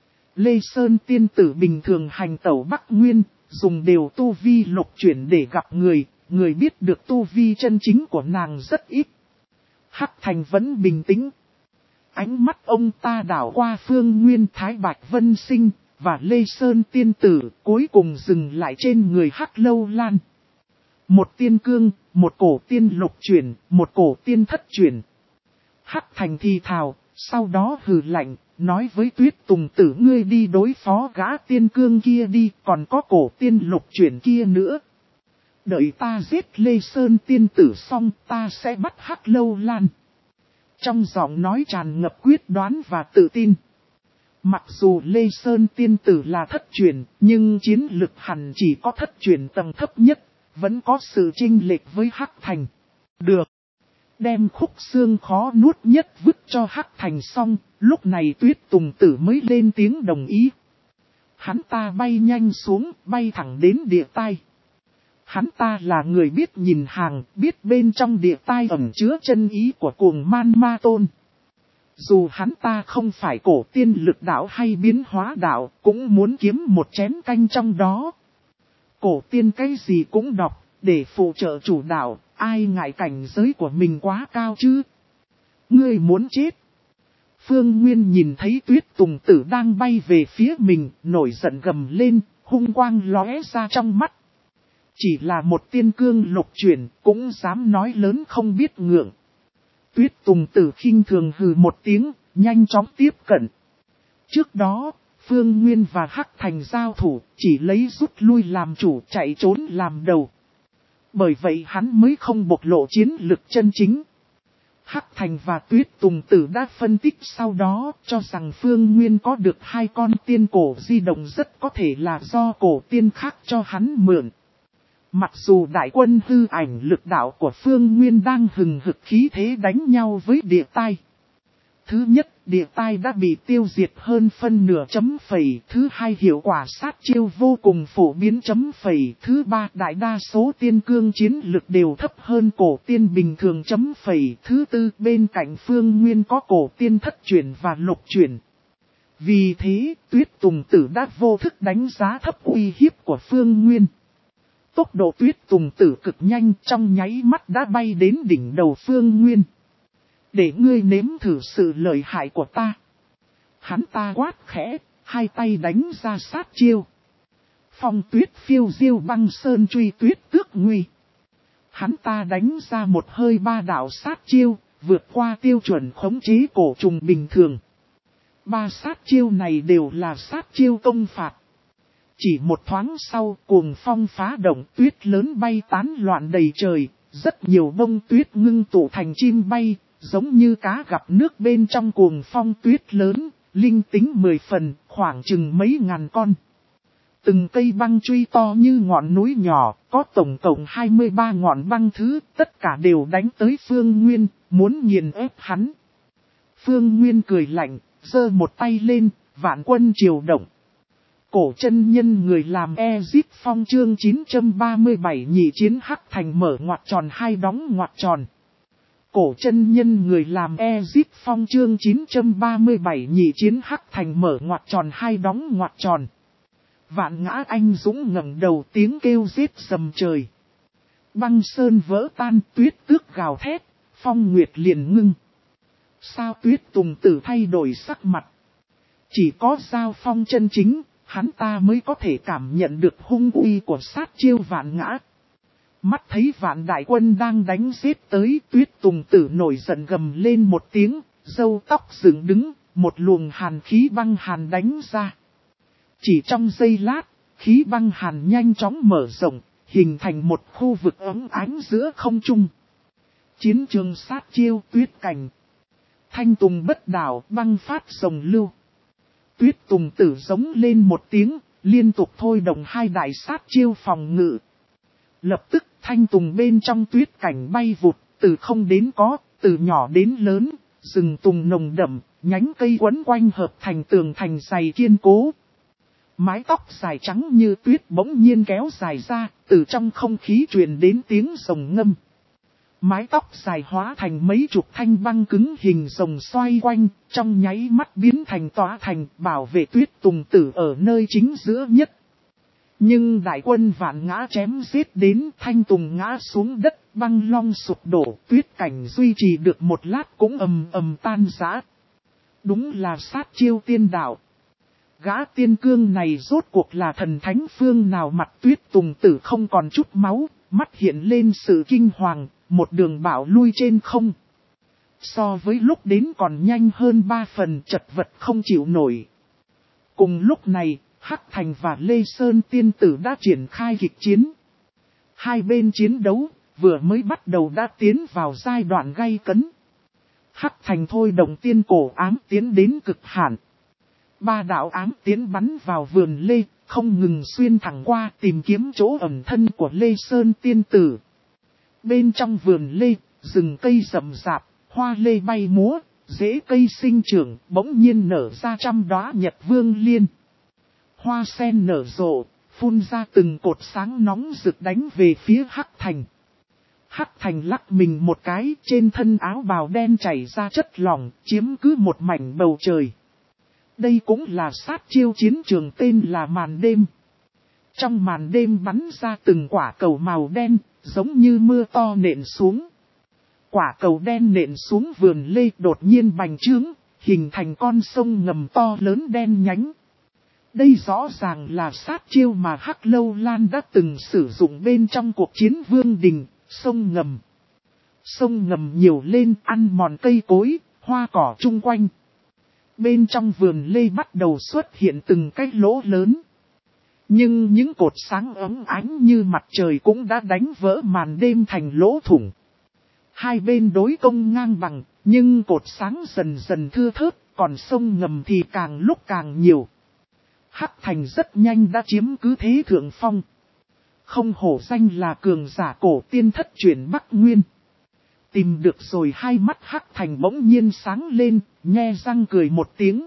S1: Lê Sơn tiên tử bình thường hành tẩu Bắc Nguyên, dùng đều tu vi lục chuyển để gặp người, người biết được tu vi chân chính của nàng rất ít. Hắc Thành vẫn bình tĩnh. Ánh mắt ông ta đảo qua Phương Nguyên Thái Bạch Vân Sinh và Lê Sơn tiên tử, cuối cùng dừng lại trên người Hắc Lâu Lan. Một tiên cương, một cổ tiên lục chuyển, một cổ tiên thất chuyển. Hắc Thành thì thào, sau đó hừ lạnh, nói với Tuyết Tùng Tử ngươi đi đối phó gã tiên cương kia đi, còn có cổ tiên lục chuyển kia nữa. Đợi ta giết Lê Sơn tiên tử xong, ta sẽ bắt Hắc Lâu Lan. Trong giọng nói tràn ngập quyết đoán và tự tin. Mặc dù Lê Sơn tiên tử là thất truyền, nhưng chiến lực hẳn chỉ có thất truyền tầng thấp nhất, vẫn có sự chênh lệch với Hắc Thành. Được. Đem khúc xương khó nuốt nhất vứt cho Hắc Thành xong, lúc này Tuyết Tùng Tử mới lên tiếng đồng ý. Hắn ta bay nhanh xuống, bay thẳng đến địa tai. Hắn ta là người biết nhìn hàng, biết bên trong địa tai ẩn chứa chân ý của cuồng man ma tôn. Dù hắn ta không phải cổ tiên lực đạo hay biến hóa đạo, cũng muốn kiếm một chén canh trong đó. Cổ tiên cái gì cũng đọc, để phụ trợ chủ đạo, ai ngại cảnh giới của mình quá cao chứ? Ngươi muốn chết? Phương Nguyên nhìn thấy Tuyết Tùng Tử đang bay về phía mình, nổi giận gầm lên, hung quang lóe ra trong mắt. Chỉ là một tiên cương lục chuyển, cũng dám nói lớn không biết ngượng. Tuyết Tùng Tử khinh thường hừ một tiếng, nhanh chóng tiếp cận. Trước đó, Phương Nguyên và Hắc Thành giao thủ, chỉ lấy rút lui làm chủ, chạy trốn làm đầu. Bởi vậy hắn mới không bộc lộ chiến lực chân chính. Hắc Thành và Tuyết Tùng Tử đã phân tích sau đó, cho rằng Phương Nguyên có được hai con tiên cổ di động rất có thể là do cổ tiên khác cho hắn mượn. Mặc dù đại quân hư ảnh lực đạo của Phương Nguyên đang hừng hực khí thế đánh nhau với địa tai. Thứ nhất, địa tai đã bị tiêu diệt hơn phân nửa chấm phẩy. Thứ hai, hiệu quả sát chiêu vô cùng phổ biến chấm phẩy. Thứ ba, đại đa số tiên cương chiến lực đều thấp hơn cổ tiên bình thường chấm phẩy. Thứ tư, bên cạnh Phương Nguyên có cổ tiên thất chuyển và lục chuyển. Vì thế, Tuyết Tùng Tử đã vô thức đánh giá thấp uy hiếp của Phương Nguyên. Tốc độ Tuyết Tùng Tử cực nhanh, trong nháy mắt đã bay đến đỉnh đầu Phương Nguyên. Để ngươi nếm thử sự lợi hại của ta. Hắn ta quát khẽ, hai tay đánh ra sát chiêu. Phong tuyết phiêu diêu băng sơn truy tuyết tước nguy. Hắn ta đánh ra một hơi ba đạo sát chiêu, vượt qua tiêu chuẩn khống chế cổ trùng bình thường. Ba sát chiêu này đều là sát chiêu công phạt. Chỉ một thoáng sau, cuồng phong phá động, tuyết lớn bay tán loạn đầy trời, rất nhiều bông tuyết ngưng tụ thành chim bay, giống như cá gặp nước bên trong cuồng phong tuyết lớn, linh tính mười phần, khoảng chừng mấy ngàn con. Từng cây băng truy to như ngọn núi nhỏ, có tổng cộng hai mươi ba ngọn băng thứ, tất cả đều đánh tới Phương Nguyên, muốn nghiền ép hắn. Phương Nguyên cười lạnh, giơ một tay lên, vạn quân triều động. Cổ chân nhân người làm Ezip Phong chương chín trăm ba mươi bảy nhị chiến Hắc Thành mở ngoặc tròn hai đóng ngoặc tròn. Cổ chân nhân người làm Ezip Phong chương chín trăm ba mươi bảy nhị chiến Hắc Thành mở ngoặc tròn hai đóng ngoặc tròn. Vạn ngã anh dũng ngẩng đầu tiếng kêu giết sầm trời. Băng sơn vỡ tan, tuyết tước gào thét, phong nguyệt liền ngưng. Sao Tuyết Tùng Tử thay đổi sắc mặt? Chỉ có giao phong chân chính, hắn ta mới có thể cảm nhận được hung uy của sát chiêu vạn ngã. Mắt thấy vạn đại quân đang đánh giết tới, Tuyết Tùng Tử nổi giận gầm lên một tiếng, râu tóc dựng đứng, một luồng hàn khí băng hàn đánh ra. Chỉ trong giây lát, khí băng hàn nhanh chóng mở rộng, hình thành một khu vực ấm ánh giữa không trung. Chiến trường sát chiêu tuyết cảnh. Thanh tùng bất đảo, băng phát rồng lưu. Tuyết Tùng Tử giống lên một tiếng, liên tục thôi động hai đại sát chiêu phòng ngự. Lập tức thanh tùng bên trong tuyết cảnh bay vụt, từ không đến có, từ nhỏ đến lớn, rừng tùng nồng đậm, nhánh cây quấn quanh hợp thành tường thành dày kiên cố. Mái tóc dài trắng như tuyết bỗng nhiên kéo dài ra, từ trong không khí truyền đến tiếng rồng ngâm. Mái tóc dài hóa thành mấy chục thanh băng cứng hình rồng xoay quanh, trong nháy mắt biến thành tỏa thành bảo vệ Tuyết Tùng Tử ở nơi chính giữa nhất. Nhưng đại quân vạn ngã chém giết đến, thanh tùng ngã xuống đất, băng long sụp đổ, tuyết cảnh duy trì được một lát cũng ầm ầm tan rã. Đúng là sát chiêu tiên đạo. Gã tiên cương này rốt cuộc là thần thánh phương nào? Mặt Tuyết Tùng Tử không còn chút máu, mắt hiện lên sự kinh hoàng, một đường bảo lui trên không. So với lúc đến còn nhanh hơn ba phần, chật vật không chịu nổi. Cùng lúc này, Hắc Thành và Lê Sơn tiên tử đã triển khai kịch chiến. Hai bên chiến đấu, vừa mới bắt đầu đã tiến vào giai đoạn gay cấn. Hắc Thành thôi động tiên cổ ám tiến đến cực hạn. Ba đạo ám tiến bắn vào vườn lê, không ngừng xuyên thẳng qua tìm kiếm chỗ ẩn thân của Lê Sơn tiên tử. Bên trong vườn lê, rừng cây rậm rạp, hoa lê bay múa, rễ cây sinh trưởng, bỗng nhiên nở ra trăm đóa nhật vương liên. Hoa sen nở rộ, phun ra từng cột sáng nóng rực đánh về phía Hắc Thành. Hắc Thành lắc mình một cái, trên thân áo bào đen chảy ra chất lỏng, chiếm cứ một mảnh bầu trời. Đây cũng là sát chiêu chiến trường tên là màn đêm. Trong màn đêm bắn ra từng quả cầu màu đen, giống như mưa to nện xuống. Quả cầu đen nện xuống vườn lê đột nhiên bành trướng, hình thành con sông ngầm to lớn đen nhánh. Đây rõ ràng là sát chiêu mà Hắc Lâu Lan đã từng sử dụng bên trong cuộc chiến Vương Đình, sông ngầm. Sông ngầm nhiều lên ăn mòn cây cối, hoa cỏ chung quanh. Bên trong vườn lê bắt đầu xuất hiện từng cái lỗ lớn. Nhưng những cột sáng ấm ánh như mặt trời cũng đã đánh vỡ màn đêm thành lỗ thủng. Hai bên đối công ngang bằng, nhưng cột sáng dần dần thưa thớt, còn sông ngầm thì càng lúc càng nhiều. Hắc Thành rất nhanh đã chiếm cứ thế thượng phong. Không hổ danh là cường giả cổ tiên thất truyền Bắc Nguyên. Tìm được rồi, hai mắt Hắc Thành bỗng nhiên sáng lên, nhe răng cười một tiếng.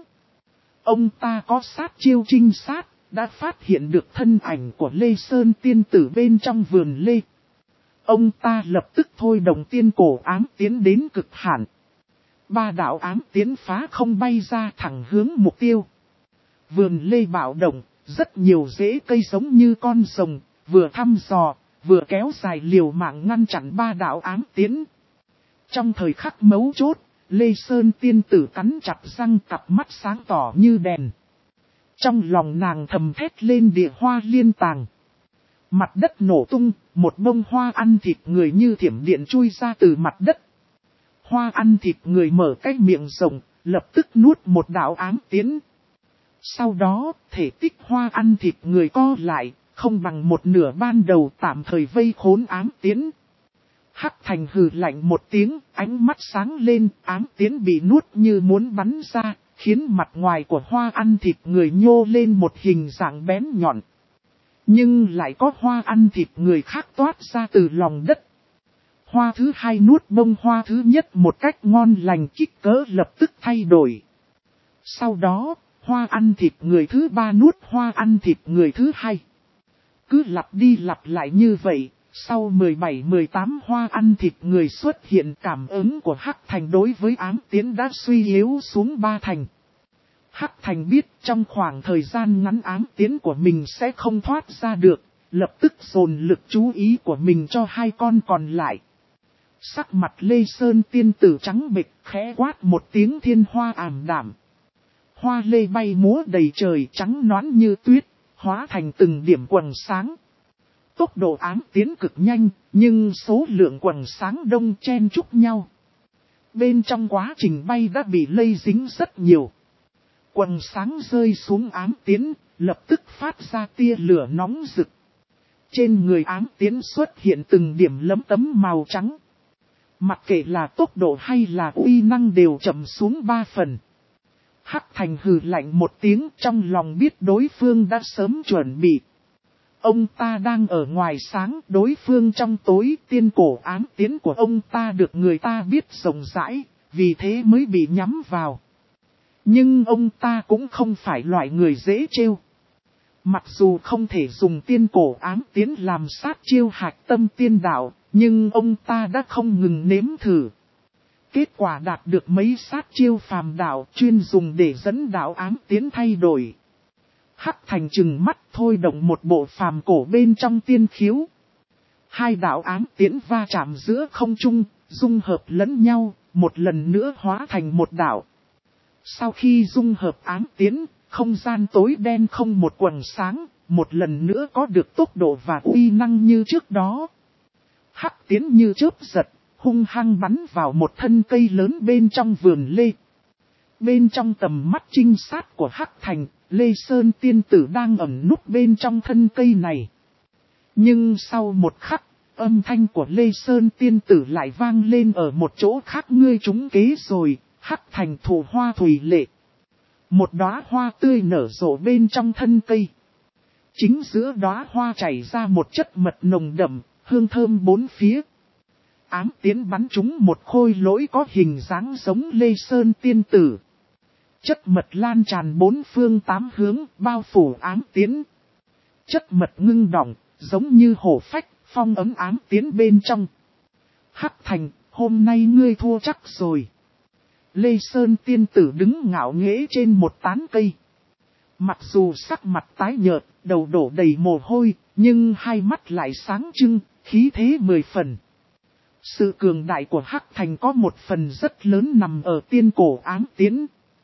S1: Ông ta có sát chiêu trinh sát, đã phát hiện được thân ảnh của Lê Sơn tiên tử bên trong vườn lê. Ông ta lập tức thôi động tiên cổ ám tiến đến cực hạn. Ba đạo ám tiến phá không bay ra thẳng hướng mục tiêu. Vườn lê bạo động, rất nhiều rễ cây giống như con rồng, vừa thăm dò, vừa kéo dài liều mạng ngăn chặn ba đạo ám tiến. Trong thời khắc mấu chốt, Lê Sơn tiên tử cắn chặt răng, cặp mắt sáng tỏ như đèn. Trong lòng nàng thầm thét lên địa hoa liên tàng. Mặt đất nổ tung, một bông hoa ăn thịt người như thiểm điện chui ra từ mặt đất. Hoa ăn thịt người mở cái miệng rộng, lập tức nuốt một đạo ám tiến. Sau đó, thể tích hoa ăn thịt người co lại, không bằng một nửa ban đầu tạm thời vây khốn ám tiến. Hắc Thành hừ lạnh một tiếng, ánh mắt sáng lên, ám tiến bị nuốt như muốn bắn ra, khiến mặt ngoài của hoa ăn thịt người nhô lên một hình dạng bén nhọn. Nhưng lại có hoa ăn thịt người khác toát ra từ lòng đất. Hoa thứ hai nuốt bông hoa thứ nhất một cách ngon lành, kích cỡ lập tức thay đổi. Sau đó, hoa ăn thịt người thứ ba nuốt hoa ăn thịt người thứ hai. Cứ lặp đi lặp lại như vậy, sau mười bảy mười tám hoa ăn thịt người xuất hiện, cảm ứng của Hắc Thành đối với ám tiến đã suy yếu xuống ba thành. Hắc Thành biết trong khoảng thời gian ngắn ám tiến của mình sẽ không thoát ra được, lập tức dồn lực chú ý của mình cho hai con còn lại. Sắc mặt Lê Sơn tiên tử trắng bệch, khẽ quát một tiếng, thiên hoa ảm đạm. Hoa lê bay múa đầy trời, trắng nõn như tuyết, hóa thành từng điểm quầng sáng. Tốc độ ám tiến cực nhanh, nhưng số lượng quầng sáng đông chen chúc nhau. Bên trong quá trình bay đã bị lây dính rất nhiều. Quầng sáng rơi xuống ám tiến, lập tức phát ra tia lửa nóng rực. Trên người ám tiến xuất hiện từng điểm lấm tấm màu trắng. Mặc kệ là tốc độ hay là uy năng đều chậm xuống ba phần. Hắc Thành hừ lạnh một tiếng, trong lòng biết đối phương đã sớm chuẩn bị. Ông ta đang ở ngoài sáng, đối phương trong tối, tiên cổ ám tiến của ông ta được người ta biết rộng rãi, vì thế mới bị nhắm vào. Nhưng ông ta cũng không phải loại người dễ trêu. Mặc dù không thể dùng tiên cổ ám tiến làm sát chiêu hạch tâm tiên đạo, nhưng ông ta đã không ngừng nếm thử. Kết quả đạt được mấy sát chiêu phàm đạo chuyên dùng để dẫn đạo ám tiến thay đổi. Hắc Thành trừng mắt thôi động một bộ phàm cổ bên trong tiên khiếu. Hai đạo ám tiến va chạm giữa không trung, dung hợp lẫn nhau, một lần nữa hóa thành một đạo. Sau khi dung hợp ám tiến, không gian tối đen không một quầng sáng, một lần nữa có được tốc độ và uy năng như trước đó. Hắc tiến như chớp giật, hung hăng bắn vào một thân cây lớn bên trong vườn lê. Bên trong tầm mắt trinh sát của Hắc Thành, Lê Sơn tiên tử đang ẩn núp bên trong thân cây này. Nhưng sau một khắc, âm thanh của Lê Sơn tiên tử lại vang lên ở một chỗ khác, ngươi trúng kế rồi, Hắc Thành thủ hoa thủy lệ. Một đóa hoa tươi nở rộ bên trong thân cây. Chính giữa đóa hoa chảy ra một chất mật nồng đậm, hương thơm bốn phía. Ám tiến bắn trúng một khôi lỗi có hình dáng giống Lê Sơn tiên tử. Chất mật lan tràn bốn phương tám hướng, bao phủ ám tiến. Chất mật ngưng đọng, giống như hổ phách, phong ấm ám tiến bên trong. Hắc Thành, hôm nay ngươi thua chắc rồi. Lê Sơn tiên tử đứng ngạo nghễ trên một tán cây. Mặc dù sắc mặt tái nhợt, đầu đổ đầy mồ hôi, nhưng hai mắt lại sáng trưng, khí thế mười phần. Sự cường đại của Hắc Thành có một phần rất lớn nằm ở tiên cổ ám tiến.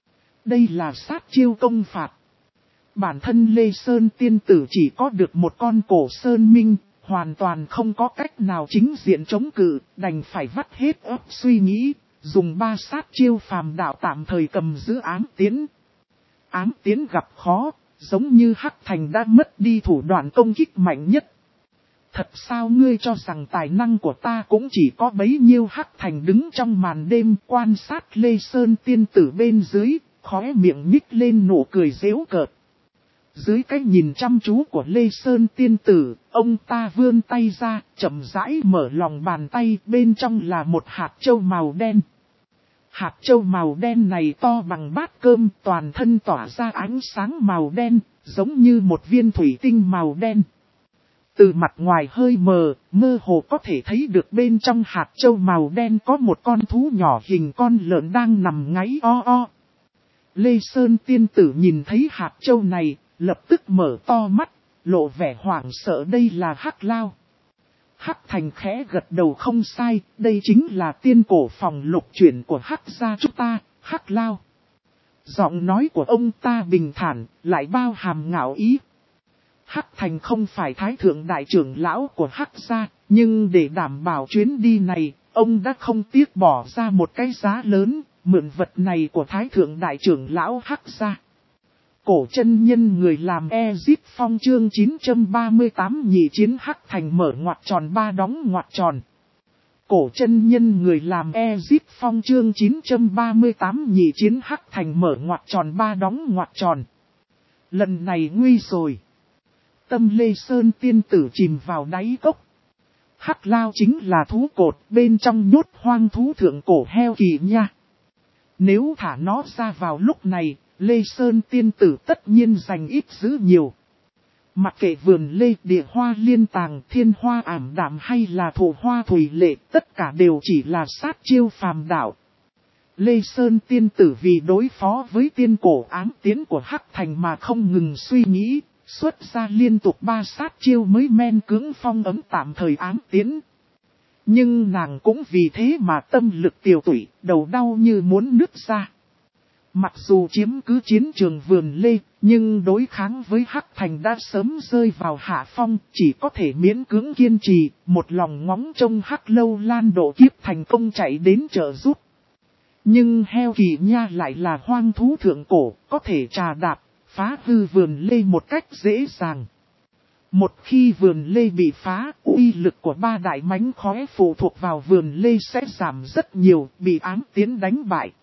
S1: Đây là sát chiêu công phạt. Bản thân Lê Sơn tiên tử chỉ có được một con cổ sơn minh, hoàn toàn không có cách nào chính diện chống cự, đành phải vắt hết óc suy nghĩ, dùng ba sát chiêu phàm đạo tạm thời cầm giữ ám tiến. Ám tiến gặp khó, giống như Hắc Thành đã mất đi thủ đoạn công kích mạnh nhất. Thật sao ngươi cho rằng tài năng của ta cũng chỉ có bấy nhiêu? Hắc Thành đứng trong màn đêm quan sát Lê Sơn tiên tử bên dưới, khóe miệng nhích lên nụ cười giễu cợt. Dưới cái nhìn chăm chú của Lê Sơn tiên tử, ông ta vươn tay ra, chậm rãi mở lòng bàn tay, bên trong là một hạt châu màu đen. Hạt châu màu đen này to bằng bát cơm, toàn thân tỏa ra ánh sáng màu đen, giống như một viên thủy tinh màu đen. Từ mặt ngoài hơi mờ, mơ hồ có thể thấy được bên trong hạt châu màu đen có một con thú nhỏ hình con lợn đang nằm ngáy o o. Lê Sơn tiên tử nhìn thấy hạt châu này, lập tức mở to mắt, lộ vẻ hoảng sợ. Đây là Hắc Lao. Hắc Thành khẽ gật đầu, không sai, đây chính là tiên cổ phòng lục chuyển của Hắc gia chúng ta, Hắc Lao. Giọng nói của ông ta bình thản, lại bao hàm ngạo ý. Hắc Thành không phải thái thượng đại trưởng lão của Hắc gia, nhưng để đảm bảo chuyến đi này, ông đã không tiếc bỏ ra một cái giá lớn, mượn vật này của thái thượng đại trưởng lão Hắc gia. Cổ chân nhân người làm Ezip Phong chương chín trăm ba mươi tám nhị chiến Hắc Thành mở ngoặc tròn ba đóng ngoặc tròn. Cổ chân nhân người làm Ezip Phong chương chín trăm ba mươi tám nhị chiến Hắc Thành mở ngoặc tròn ba đóng ngoặc tròn. Lần này nguy rồi. Tâm Lê Sơn tiên tử chìm vào đáy cốc. Hắc Lao chính là thú cột, bên trong nhốt hoang thú thượng cổ heo kỳ nha. Nếu thả nó ra vào lúc này, Lê Sơn tiên tử tất nhiên giành ít giữ nhiều. Mặc kệ vườn lê, địa hoa liên tàng, thiên hoa ảm đạm hay là thổ hoa thủy lệ, tất cả đều chỉ là sát chiêu phàm đạo. Lê Sơn tiên tử vì đối phó với tiên cổ ám tiến của Hắc Thành mà không ngừng suy nghĩ, xuất ra liên tục ba sát chiêu mới men cưỡng phong ấm tạm thời ám tiến. Nhưng nàng cũng vì thế mà tâm lực tiều tụy, đầu đau như muốn nứt ra. Mặc dù chiếm cứ chiến trường vườn lê, nhưng đối kháng với Hắc Thành đã sớm rơi vào hạ phong, chỉ có thể miễn cưỡng kiên trì, một lòng ngóng trông Hắc Lâu Lan độ kiếp thành công chạy đến trợ giúp. Nhưng heo kỳ nha lại là hoang thú thượng cổ, có thể trà đạp, phá hư vườn lê một cách dễ dàng. Một khi vườn lê bị phá, uy lực của ba đại mãnh khóe phụ thuộc vào vườn lê sẽ giảm rất nhiều, bị ám tiến đánh bại.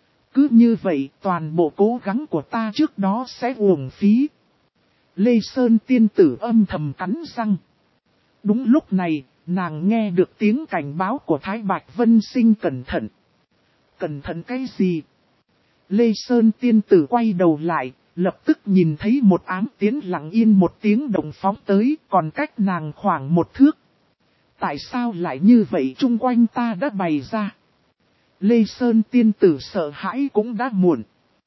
S1: Cứ như vậy, toàn bộ cố gắng của ta trước đó sẽ uổng phí. Lê Sơn tiên tử âm thầm cắn răng. Đúng lúc này, nàng nghe được tiếng cảnh báo của Thái Bạch Vân Sinh. Cẩn thận. Cẩn thận cái gì? Lê Sơn tiên tử quay đầu lại, lập tức nhìn thấy một ám tiến lặng yên một tiếng động phóng tới, còn cách nàng khoảng một thước. Tại sao lại như vậy? Chung quanh ta đã bày ra. Lê Sơn tiên tử sợ hãi cũng đã muộn.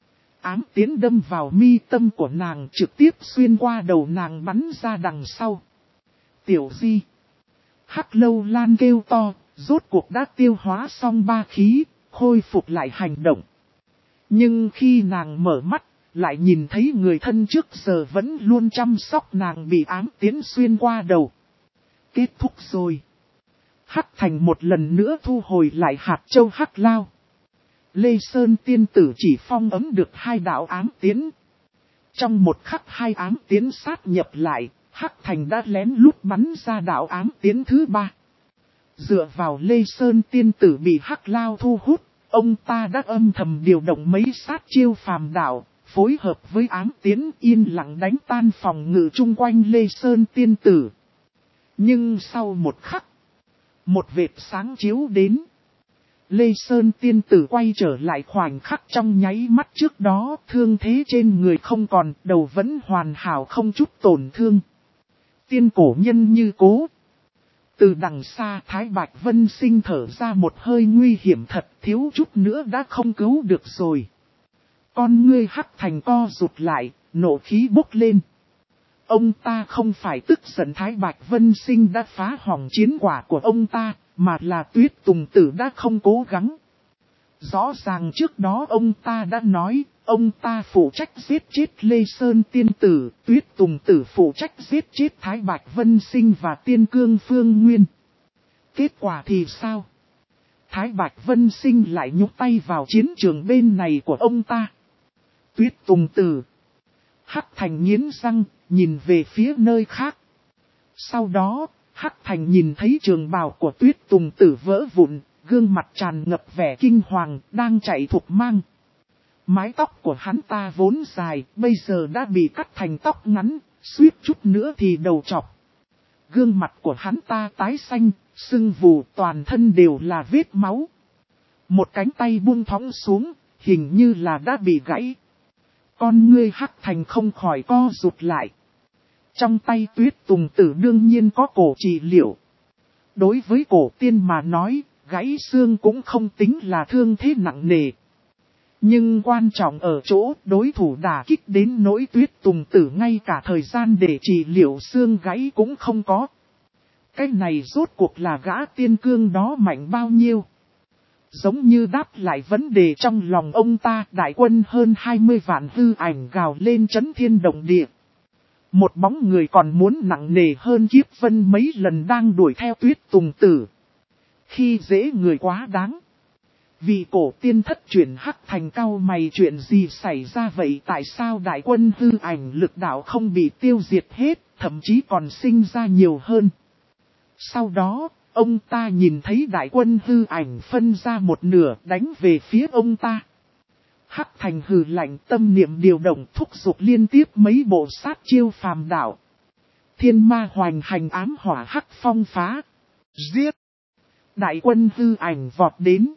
S1: Ám tiến đâm vào mi tâm của nàng, trực tiếp xuyên qua đầu nàng bắn ra đằng sau. Tiểu Di. Hắc Lâu Lan kêu to, rốt cuộc đã tiêu hóa xong ba khí, khôi phục lại hành động. Nhưng khi nàng mở mắt, lại nhìn thấy người thân trước giờ vẫn luôn chăm sóc nàng bị ám tiến xuyên qua đầu. Kết thúc rồi. Hắc Thành một lần nữa thu hồi lại hạt châu Hắc Lao. Lê Sơn tiên tử chỉ phong ấm được hai đạo ám tiến. Trong một khắc hai ám tiến sát nhập lại, Hắc Thành đã lén lút bắn ra đạo ám tiến thứ ba. Dựa vào Lê Sơn tiên tử bị Hắc Lao thu hút, ông ta đã âm thầm điều động mấy sát chiêu phàm đạo, phối hợp với ám tiến yên lặng đánh tan phòng ngự chung quanh Lê Sơn tiên tử. Nhưng sau một khắc, một vệt sáng chiếu đến. Lê Sơn tiên tử quay trở lại khoảnh khắc trong nháy mắt trước đó, thương thế trên người không còn, đầu vẫn hoàn hảo không chút tổn thương. Tiên cổ nhân như cố. Từ đằng xa Thái Bạch Vân Sinh thở ra một hơi nguy hiểm thật, thiếu chút nữa đã không cứu được rồi. Con ngươi Hắc Thành co rụt lại, nộ khí bốc lên. Ông ta không phải tức giận Thái Bạch Vân Sinh đã phá hỏng chiến quả của ông ta, mà là Tuyết Tùng Tử đã không cố gắng. Rõ ràng trước đó ông ta đã nói, ông ta phụ trách giết chết Lê Sơn tiên tử, Tuyết Tùng tử phụ trách giết chết Thái Bạch Vân Sinh và Tiên Cương Phương Nguyên. Kết quả thì sao? Thái Bạch Vân Sinh lại nhúc tay vào chiến trường bên này của ông ta. Tuyết Tùng tử. Hắc Thành nghiến răng, nhìn về phía nơi khác. Sau đó, Hắc Thành nhìn thấy trường bào của Tuyết Tùng tử vỡ vụn, gương mặt tràn ngập vẻ kinh hoàng, đang chạy thục mang. Mái tóc của hắn ta vốn dài, bây giờ đã bị cắt thành tóc ngắn, suýt chút nữa thì đầu trọc. Gương mặt của hắn ta tái xanh, sưng vù, toàn thân đều là vết máu. Một cánh tay buông thõng xuống, hình như là đã bị gãy. Con ngươi Hắc Thành không khỏi co rụt lại. Trong tay Tuyết Tùng tử đương nhiên có cổ trị liệu. Đối với cổ tiên mà nói, gãy xương cũng không tính là thương thế nặng nề. Nhưng quan trọng ở chỗ đối thủ đả kích đến nỗi Tuyết Tùng tử ngay cả thời gian để trị liệu xương gãy cũng không có. Cái này rốt cuộc là gã tiên cương đó mạnh bao nhiêu? Giống như đáp lại vấn đề trong lòng ông ta, đại quân hơn hai mươi vạn hư ảnh gào lên chấn thiên động địa. Một bóng người còn muốn nặng nề hơn Kiếp Vân mấy lần đang đuổi theo Tuyết Tùng tử. Khi dễ người quá đáng. Vì cổ tiên thất chuyển Hắc Thành cao mày, chuyện gì xảy ra vậy? Tại sao đại quân hư ảnh lực đạo không bị tiêu diệt hết, thậm chí còn sinh ra nhiều hơn? Sau đó, ông ta nhìn thấy đại quân hư ảnh phân ra một nửa đánh về phía ông ta. Hắc Thành hừ lạnh, tâm niệm điều động, thúc giục liên tiếp mấy bộ sát chiêu phàm đạo. Thiên ma hoành hành, ám hỏa hắc phong phá. Giết! Đại quân hư ảnh vọt đến.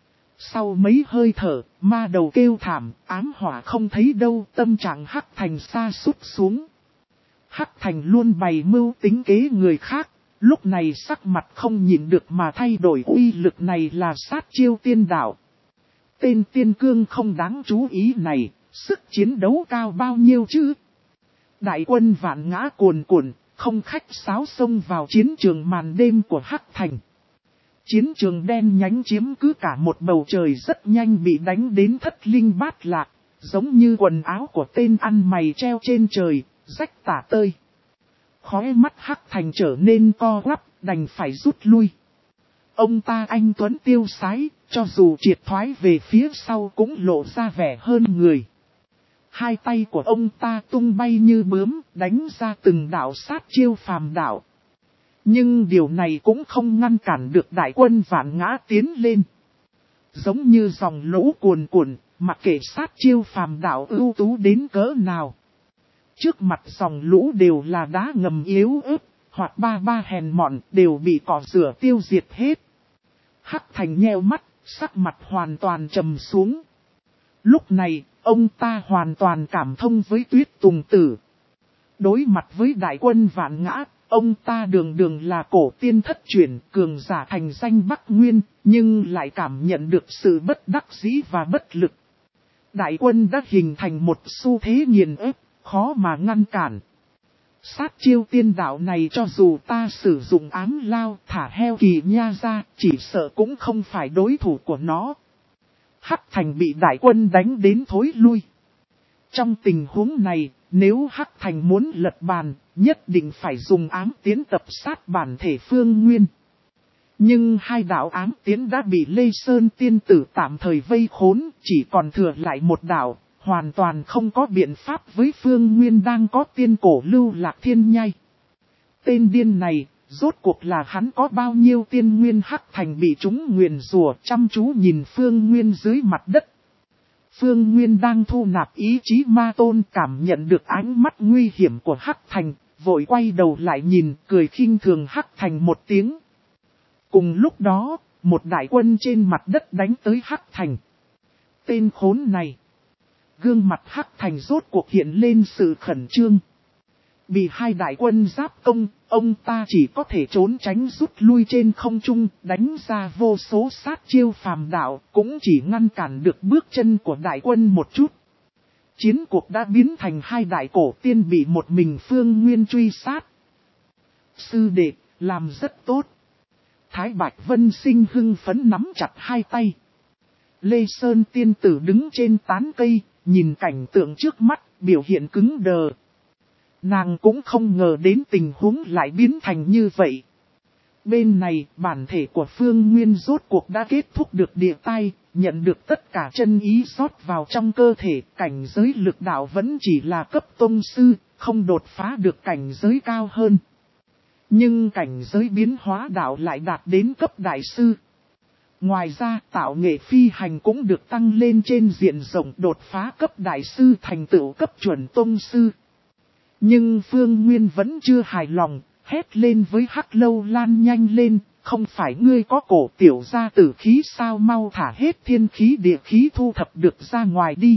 S1: Sau mấy hơi thở, ma đầu kêu thảm, ám hỏa không thấy đâu, tâm trạng Hắc Thành sa sút xuống. Hắc Thành luôn bày mưu tính kế người khác, lúc này sắc mặt không nhìn được mà thay đổi. Uy lực này là sát chiêu tiên đạo. Tên tiên cương không đáng chú ý này, sức chiến đấu cao bao nhiêu chứ? Đại quân vạn ngã cuồn cuộn, không khách sáo xông vào chiến trường màn đêm của Hắc Thành. Chiến trường đen nhánh chiếm cứ cả một bầu trời, rất nhanh bị đánh đến thất linh bát lạc, giống như quần áo của tên ăn mày treo trên trời, rách tả tơi. Khóe mắt Hắc Thành trở nên co quắp, đành phải rút lui. Ông ta anh tuấn tiêu sái, cho dù triệt thoái về phía sau cũng lộ ra vẻ hơn người. Hai tay của ông ta tung bay như bướm, đánh ra từng đạo sát chiêu phàm đạo. Nhưng điều này cũng không ngăn cản được đại quân vạn ngã tiến lên. Giống như dòng lũ cuồn cuộn, mặc kệ sát chiêu phàm đạo ưu tú đến cỡ nào. Trước mặt dòng lũ đều là đá ngầm yếu ớt, hoặc ba ba hèn mọn, đều bị cỏ rửa tiêu diệt hết. Hắc Thành nheo mắt, sắc mặt hoàn toàn trầm xuống. Lúc này, ông ta hoàn toàn cảm thông với Tuyết Tùng tử. Đối mặt với đại quân vạn ngã, ông ta đường đường là cổ tiên thất chuyển, cường giả thành danh Bắc Nguyên, nhưng lại cảm nhận được sự bất đắc dĩ và bất lực. Đại quân đã hình thành một xu thế nghiền ép, khó mà ngăn cản. Sát chiêu tiên đạo này cho dù ta sử dụng ám lao thả heo kỳ nha ra, chỉ sợ cũng không phải đối thủ của nó. Hắc Thành bị đại quân đánh đến thối lui. Trong tình huống này, nếu Hắc Thành muốn lật bàn, nhất định phải dùng ám tiến tập sát bản thể Phương Nguyên. Nhưng hai đạo ám tiến đã bị Lê Sơn tiên tử tạm thời vây khốn, chỉ còn thừa lại một đạo, hoàn toàn không có biện pháp với Phương Nguyên đang có tiên cổ lưu lạc thiên nhai. Tên điên này, rốt cuộc là hắn có bao nhiêu tiên nguyên? Hắc Thành bị chúng nguyền rủa, chăm chú nhìn Phương Nguyên dưới mặt đất. Phương Nguyên đang thu nạp ý chí ma tôn, cảm nhận được ánh mắt nguy hiểm của Hắc Thành, vội quay đầu lại nhìn, cười khinh thường Hắc Thành một tiếng. Cùng lúc đó, một đại quân trên mặt đất đánh tới Hắc Thành. Tên khốn này. Gương mặt Hắc Thành rốt cuộc hiện lên sự khẩn trương. Bị hai đại quân giáp công, ông ta chỉ có thể trốn tránh rút lui trên không trung, đánh ra vô số sát chiêu phàm đạo, cũng chỉ ngăn cản được bước chân của đại quân một chút. Chiến cuộc đã biến thành hai đại cổ tiên bị một mình Phương Nguyên truy sát. Sư đệ, làm rất tốt. Thái Bạch Vân Sinh hưng phấn nắm chặt hai tay. Lê Sơn tiên tử đứng trên tán cây, nhìn cảnh tượng trước mắt, biểu hiện cứng đờ. Nàng cũng không ngờ đến tình huống lại biến thành như vậy. Bên này, bản thể của Phương Nguyên rốt cuộc đã kết thúc được địa tai, nhận được tất cả chân ý rót vào trong cơ thể, cảnh giới lực đạo vẫn chỉ là cấp tông sư, không đột phá được cảnh giới cao hơn. Nhưng cảnh giới biến hóa đạo lại đạt đến cấp đại sư. Ngoài ra, tạo nghệ phi hành cũng được tăng lên trên diện rộng, đột phá cấp đại sư thành tựu cấp chuẩn tông sư. Nhưng Phương Nguyên vẫn chưa hài lòng, hét lên với Hắc Lâu Lan nhanh lên, không phải ngươi có cổ tiểu gia tử khí sao, mau thả hết thiên khí địa khí thu thập được ra ngoài đi.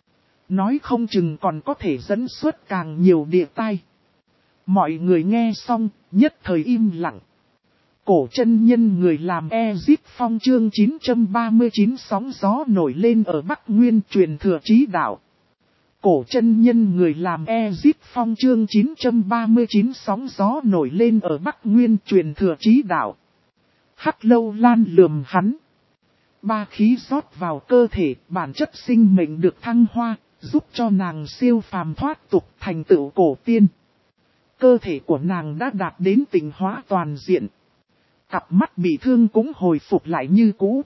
S1: Nói không chừng còn có thể dẫn xuất càng nhiều địa tai. Mọi người nghe xong, nhất thời im lặng. Cổ chân nhân người làm Ezip Phong chương chín trăm ba mươi chín sóng gió nổi lên ở Bắc Nguyên truyền thừa chí đạo. Cổ chân nhân người làm Ezip Phong chương chín trăm ba mươi chín sóng gió nổi lên ở Bắc Nguyên truyền thừa chí đạo. Hắc Lâu Lan lườm hắn. Ba khí rót vào cơ thể, bản chất sinh mệnh được thăng hoa, giúp cho nàng siêu phàm thoát tục thành tựu cổ tiên. Cơ thể của nàng đã đạt đến tịnh hóa toàn diện. Cặp mắt bị thương cũng hồi phục lại như cũ.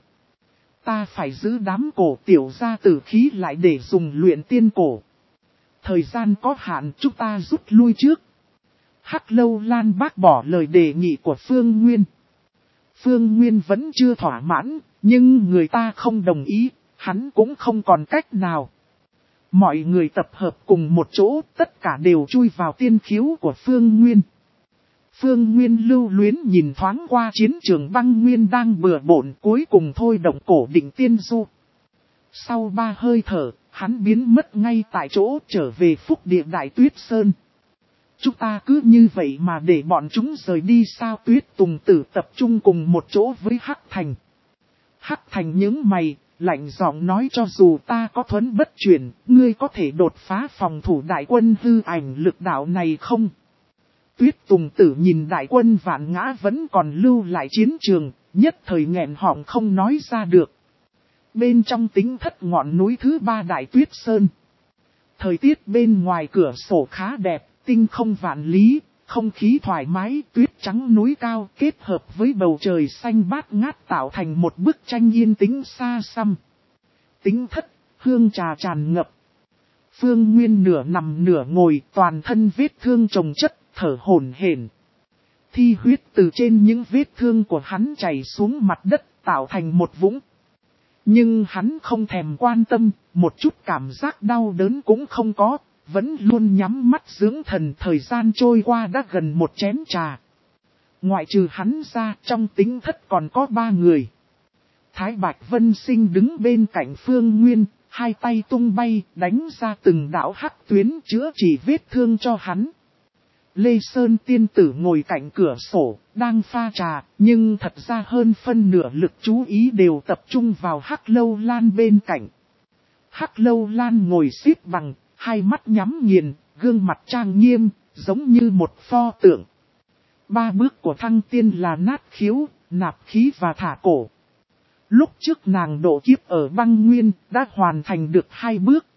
S1: Ta phải giữ đám cổ tiểu gia tử khí lại để dùng luyện tiên cổ. Thời gian có hạn, chúng ta rút lui trước. Hắc Lâu Lan bác bỏ lời đề nghị của Phương Nguyên. Phương Nguyên vẫn chưa thỏa mãn, nhưng người ta không đồng ý, hắn cũng không còn cách nào. Mọi người tập hợp cùng một chỗ, tất cả đều chui vào tiên khiếu của Phương Nguyên. Phương Nguyên lưu luyến nhìn thoáng qua chiến trường băng nguyên đang bừa bộn, cuối cùng thôi động cổ định tiên du. Sau ba hơi thở, hắn biến mất ngay tại chỗ, trở về Phúc Địa Đại Tuyết Sơn. Chúng ta cứ như vậy mà để bọn chúng rời đi sao? Tuyết Tùng Tử tập trung cùng một chỗ với Hắc Thành. Hắc Thành nhướng mày, lạnh giọng nói, cho dù ta có thuấn bất chuyển, ngươi có thể đột phá phòng thủ đại quân hư ảnh lực đạo này không? Tuyết Tùng Tử nhìn đại quân vạn ngã vẫn còn lưu lại chiến trường, nhất thời nghẹn họng không nói ra được. Bên trong Tính Thất ngọn núi thứ ba Đại Tuyết Sơn. Thời tiết bên ngoài cửa sổ khá đẹp, tinh không vạn lý, không khí thoải mái, tuyết trắng núi cao kết hợp với bầu trời xanh bát ngát tạo thành một bức tranh yên tĩnh xa xăm. Tính Thất, hương trà tràn ngập. Phương Nguyên nửa nằm nửa ngồi, toàn thân vết thương chồng chất, thở hổn hển. Thi huyết từ trên những vết thương của hắn chảy xuống mặt đất, tạo thành một vũng. Nhưng hắn không thèm quan tâm, một chút cảm giác đau đớn cũng không có, vẫn luôn nhắm mắt dưỡng thần. Thời gian trôi qua đã gần một chén trà. Ngoại trừ hắn ra, trong Tính Thất còn có ba người. Thái Bạch Vân Sinh đứng bên cạnh Phương Nguyên, hai tay tung bay, đánh ra từng đạo hắc tuyến chữa trị vết thương cho hắn. Lê Sơn tiên tử ngồi cạnh cửa sổ, đang pha trà, nhưng thật ra hơn phân nửa lực chú ý đều tập trung vào Hắc Lâu Lan bên cạnh. Hắc Lâu Lan ngồi xếp bằng, hai mắt nhắm nghiền, gương mặt trang nghiêm, giống như một pho tượng. Ba bước của thăng tiên là nát khiếu, nạp khí và thả cổ. Lúc trước nàng độ kiếp ở băng nguyên, đã hoàn thành được hai bước.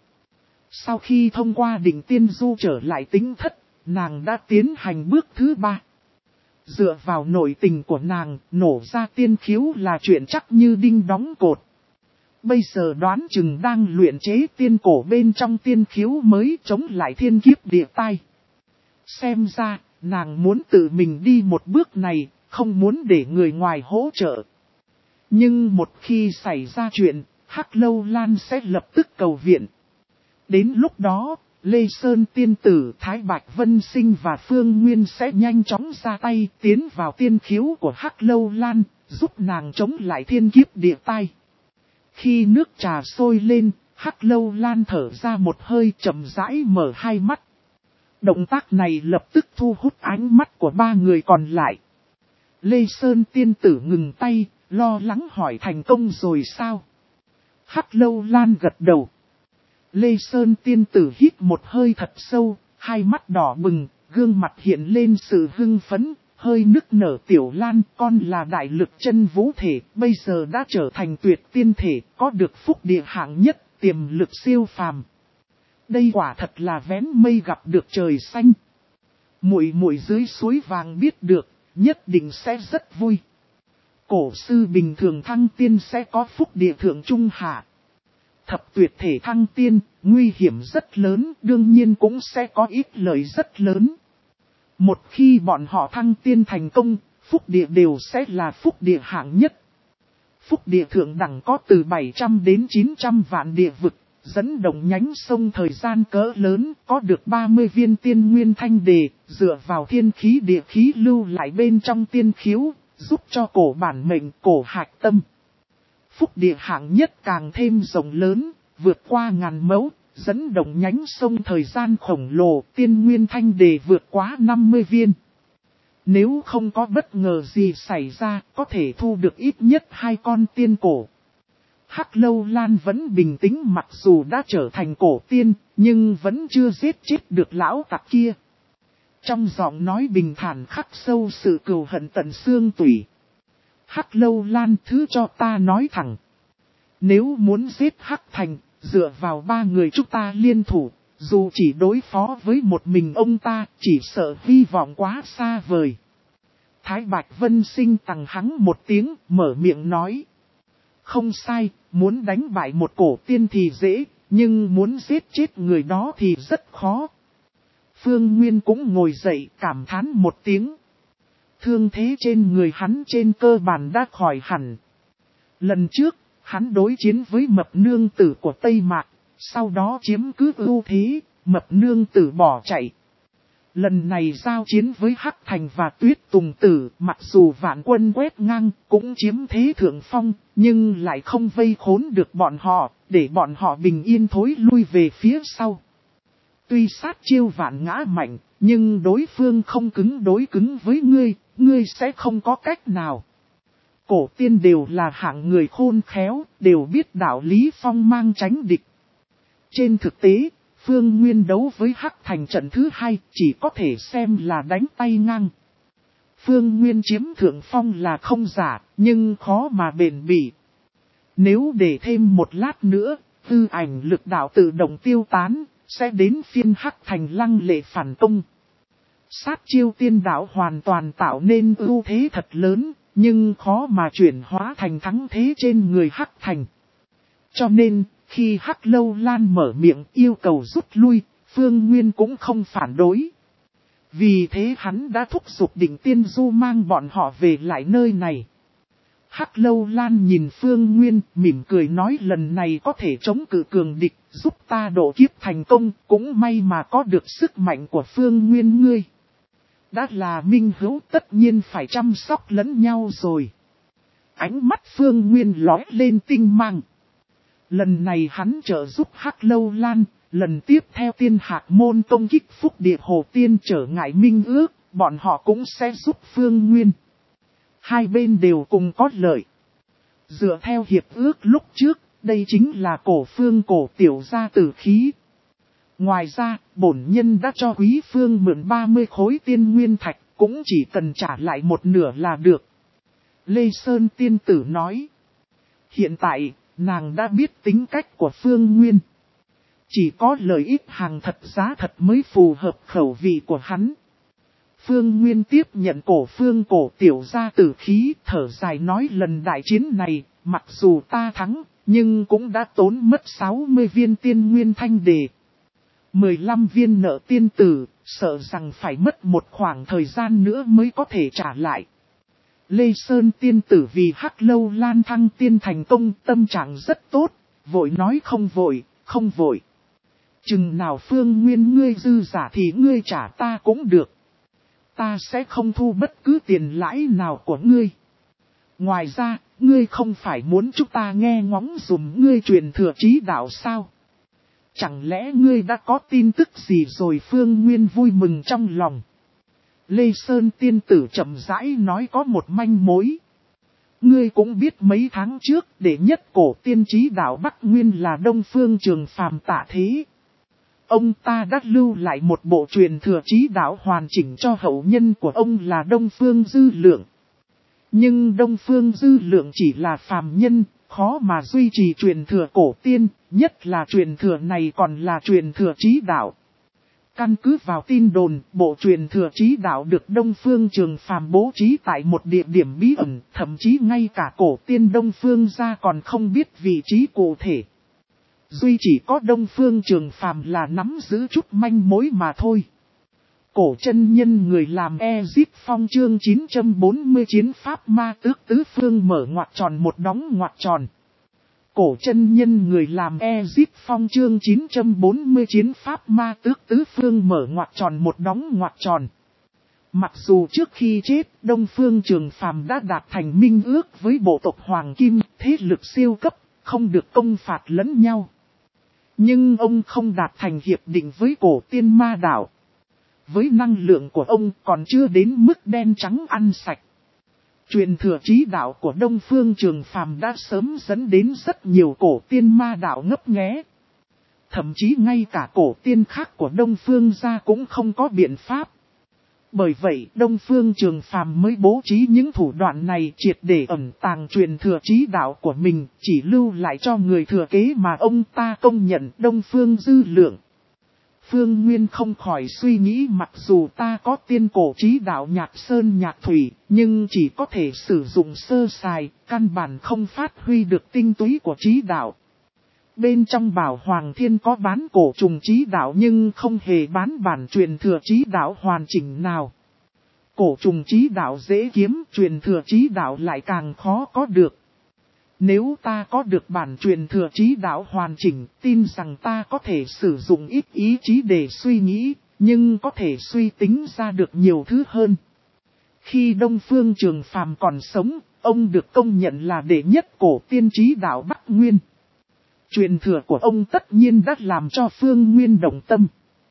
S1: Sau khi thông qua đỉnh tiên du trở lại Tính Thất, nàng đã tiến hành bước thứ ba. Dựa vào nội tình của nàng, nổ ra tiên khiếu là chuyện chắc như đinh đóng cột. Bây giờ đoán chừng đang luyện chế tiên cổ bên trong tiên khiếu mới chống lại thiên kiếp địa tai. Xem ra, nàng muốn tự mình đi một bước này, không muốn để người ngoài hỗ trợ. Nhưng một khi xảy ra chuyện, Hắc Lâu Lan sẽ lập tức cầu viện. Đến lúc đó, Lê Sơn tiên tử, Thái Bạch Vân Sinh và Phương Nguyên sẽ nhanh chóng ra tay tiến vào tiên khiếu của Hắc Lâu Lan, giúp nàng chống lại thiên kiếp địa tai. Khi nước trà sôi lên, Hắc Lâu Lan thở ra một hơi, chậm rãi mở hai mắt. Động tác này lập tức thu hút ánh mắt của ba người còn lại. Lê Sơn tiên tử ngừng tay, lo lắng hỏi, thành công rồi sao? Hắc Lâu Lan gật đầu. Lê Sơn tiên tử hít một hơi thật sâu, hai mắt đỏ bừng, gương mặt hiện lên sự hưng phấn, hơi nức nở Tiểu Lan, con là đại lực chân vũ thể, bây giờ đã trở thành tuyệt tiên thể, có được phúc địa hạng nhất, tiềm lực siêu phàm. Đây quả thật là vén mây gặp được trời xanh. Muội muội dưới suối vàng biết được, nhất định sẽ rất vui. Cổ sư bình thường thăng tiên sẽ có phúc địa thượng trung hạ. Thập tuyệt thể thăng tiên, nguy hiểm rất lớn, đương nhiên cũng sẽ có ít lợi rất lớn. Một khi bọn họ thăng tiên thành công, phúc địa đều sẽ là phúc địa hạng nhất. Phúc địa thượng đẳng có từ bảy trăm đến chín trăm vạn địa vực, dẫn động nhánh sông thời gian cỡ lớn, có được ba mươi viên tiên nguyên thanh đề, dựa vào thiên khí địa khí lưu lại bên trong tiên khiếu, giúp cho cổ bản mệnh cổ hạch tâm. Phúc địa hạng nhất càng thêm rộng lớn, vượt qua ngàn mẫu, dẫn động nhánh sông thời gian khổng lồ, tiên nguyên thanh đề vượt quá năm mươi viên. Nếu không có bất ngờ gì xảy ra, có thể thu được ít nhất hai con tiên cổ. Hắc Lâu Lan vẫn bình tĩnh mặc dù đã trở thành cổ tiên, nhưng vẫn chưa giết chết được lão tặc kia. Trong giọng nói bình thản khắc sâu sự cừu hận tận xương tủy. Hắc Lâu Lan, thứ cho ta nói thẳng. Nếu muốn giết Hắc Thành, dựa vào ba người chúng ta liên thủ, dù chỉ đối phó với một mình ông ta, chỉ sợ hy vọng quá xa vời. Thái Bạch Vân Sinh tằng hắng một tiếng, mở miệng nói. Không sai, muốn đánh bại một cổ tiên thì dễ, nhưng muốn giết chết người đó thì rất khó. Phương Nguyên cũng ngồi dậy cảm thán một tiếng. Thương thế trên người hắn trên cơ bản đã khỏi hẳn. Lần trước, hắn đối chiến với mập nương tử của Tây Mạc, sau đó chiếm cứ ưu thế, mập nương tử bỏ chạy. Lần này giao chiến với Hắc Thành và Tuyết Tùng Tử, mặc dù vạn quân quét ngang, cũng chiếm thế thượng phong, nhưng lại không vây khốn được bọn họ, để bọn họ bình yên thối lui về phía sau. Tuy sát chiêu vạn ngã mạnh, nhưng đối phương không cứng đối cứng với ngươi, ngươi sẽ không có cách nào. Cổ tiên đều là hạng người khôn khéo, đều biết đạo lý phong mang tránh địch. Trên thực tế, Phương Nguyên đấu với Hắc Thành trận thứ hai chỉ có thể xem là đánh tay ngang. Phương Nguyên chiếm thượng phong là không giả, nhưng khó mà bền bỉ. Nếu để thêm một lát nữa, tư ảnh lực đạo tự động tiêu tán, sẽ đến phiên Hắc Thành lăng lệ phản công. Sát chiêu tiên đạo hoàn toàn tạo nên ưu thế thật lớn, nhưng khó mà chuyển hóa thành thắng thế trên người Hắc Thành. Cho nên, khi Hắc Lâu Lan mở miệng yêu cầu rút lui, Phương Nguyên cũng không phản đối. Vì thế hắn đã thúc giục Định Tiên Du mang bọn họ về lại nơi này. Hắc Lâu Lan nhìn Phương Nguyên, mỉm cười nói lần này có thể chống cự cường địch, giúp ta độ kiếp thành công, cũng may mà có được sức mạnh của Phương Nguyên ngươi. Đã là minh hữu tất nhiên phải chăm sóc lẫn nhau rồi. Ánh mắt Phương Nguyên lóe lên tinh mang. Lần này hắn trợ giúp Hắc Lâu Lan, lần tiếp theo Tiên Hạc Môn công kích Phúc Địa Hồ Tiên trở ngại minh ước, bọn họ cũng sẽ giúp Phương Nguyên. Hai bên đều cùng có lợi. Dựa theo hiệp ước lúc trước, đây chính là cổ phương cổ tiểu gia tử khí. Ngoài ra, bổn nhân đã cho Quý Phương mượn ba mươi khối tiên nguyên thạch, cũng chỉ cần trả lại một nửa là được. Lê Sơn tiên tử nói. Hiện tại, nàng đã biết tính cách của Phương Nguyên. Chỉ có lợi ích hàng thật giá thật mới phù hợp khẩu vị của hắn. Phương Nguyên tiếp nhận cổ phương cổ tiểu gia tử khí, thở dài nói lần đại chiến này, mặc dù ta thắng, nhưng cũng đã tốn mất sáu mươi viên tiên nguyên thanh đề. mười lăm viên nợ tiên tử, sợ rằng phải mất một khoảng thời gian nữa mới có thể trả lại. Lê Sơn tiên tử vì Hắc Lâu Lan thăng tiên thành công tâm trạng rất tốt, vội nói không vội, không vội. Chừng nào Phương Nguyên ngươi dư giả thì ngươi trả ta cũng được. Ta sẽ không thu bất cứ tiền lãi nào của ngươi. Ngoài ra, ngươi không phải muốn chúng ta nghe ngóng dùm ngươi truyền thừa trí đạo sao? Chẳng lẽ ngươi đã có tin tức gì rồi? Phương Nguyên vui mừng trong lòng. Lê Sơn tiên tử chậm rãi nói có một manh mối. Ngươi cũng biết mấy tháng trước đệ nhất cổ tiên trí đạo Bắc Nguyên là Đông Phương Trường Phàm tạ thế. ông ta đã lưu lại một bộ truyền thừa trí đạo hoàn chỉnh cho hậu nhân của ông là Đông Phương Dư Lượng. Nhưng Đông Phương Dư Lượng chỉ là phàm nhân, khó mà duy trì truyền thừa cổ tiên, nhất là truyền thừa này còn là truyền thừa trí đạo. Căn cứ vào tin đồn, bộ truyền thừa trí đạo được Đông Phương Trường Phàm bố trí tại một địa điểm bí ẩn, thậm chí ngay cả cổ tiên Đông Phương gia còn không biết vị trí cụ thể. Duy chỉ có Đông Phương Trường Phàm là nắm giữ chút manh mối mà thôi. Cổ chân nhân người làm Ezip Phong chương chín trăm bốn mươi chiến pháp ma tước tứ phương mở ngoặc tròn một đóng ngoặc tròn. Cổ chân nhân người làm Ezip Phong chương chín trăm bốn mươi chiến pháp ma tước tứ phương mở ngoặc tròn một đóng ngoặc tròn. Mặc dù trước khi chết, Đông Phương Trường Phàm đã đạt thành minh ước với bộ tộc Hoàng Kim, thế lực siêu cấp, không được công phạt lẫn nhau. Nhưng ông không đạt thành hiệp định với cổ tiên ma đạo. Với năng lượng của ông còn chưa đến mức đen trắng ăn sạch. Truyền thừa trí đạo của Đông Phương Trường Phàm đã sớm dẫn đến rất nhiều cổ tiên ma đạo ngấp nghé. Thậm chí ngay cả cổ tiên khác của Đông Phương gia cũng không có biện pháp. Bởi vậy Đông Phương Trường Phàm mới bố trí những thủ đoạn này triệt để ẩn tàng truyền thừa trí đạo của mình, chỉ lưu lại cho người thừa kế mà ông ta công nhận Đông Phương Dư Lượng. Phương Nguyên không khỏi suy nghĩ mặc dù ta có tiên cổ trí đạo nhạc sơn nhạc thủy, nhưng chỉ có thể sử dụng sơ sài, căn bản không phát huy được tinh túy của trí đạo. Bên trong Bảo Hoàng Thiên có bán cổ trùng trí đạo nhưng không hề bán bản truyền thừa trí đạo hoàn chỉnh nào. Cổ trùng trí đạo dễ kiếm, truyền thừa trí đạo lại càng khó có được. Nếu ta có được bản truyền thừa trí đạo hoàn chỉnh, tin rằng ta có thể sử dụng ít ý chí để suy nghĩ, nhưng có thể suy tính ra được nhiều thứ hơn. Khi Đông Phương Trường Phàm còn sống, ông được công nhận là đệ nhất cổ tiên trí đạo Bắc Nguyên. Truyền thừa của ông tất nhiên đã làm cho Phương Nguyên động tâm.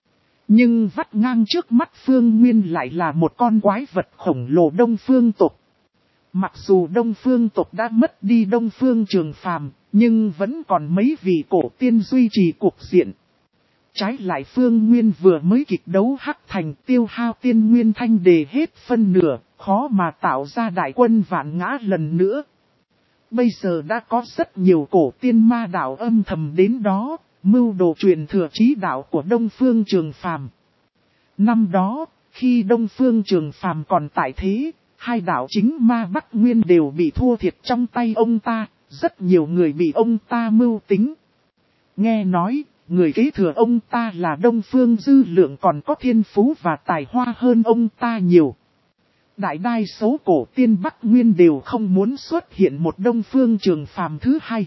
S1: Nhưng vắt ngang trước mắt Phương Nguyên lại là một con quái vật khổng lồ Đông Phương tộc. Mặc dù Đông Phương tộc đã mất đi Đông Phương Trường Phàm, nhưng vẫn còn mấy vị cổ tiên duy trì cuộc diện. Trái lại Phương Nguyên vừa mới kịch đấu Hắc Thành tiêu hao tiên nguyên thanh đề hết phân nửa, khó mà tạo ra đại quân vạn ngã lần nữa. Bây giờ đã có rất nhiều cổ tiên ma đạo âm thầm đến đó, mưu đồ truyền thừa trí đạo của Đông Phương Trường Phàm. Năm đó, khi Đông Phương Trường Phàm còn tại thế, hai đạo chính ma Bắc Nguyên đều bị thua thiệt trong tay ông ta, rất nhiều người bị ông ta mưu tính. Nghe nói, người kế thừa ông ta là Đông Phương Dư Lượng còn có thiên phú và tài hoa hơn ông ta nhiều. Đại đa số cổ tiên Bắc Nguyên đều không muốn xuất hiện một Đông Phương Trường Phàm thứ hai.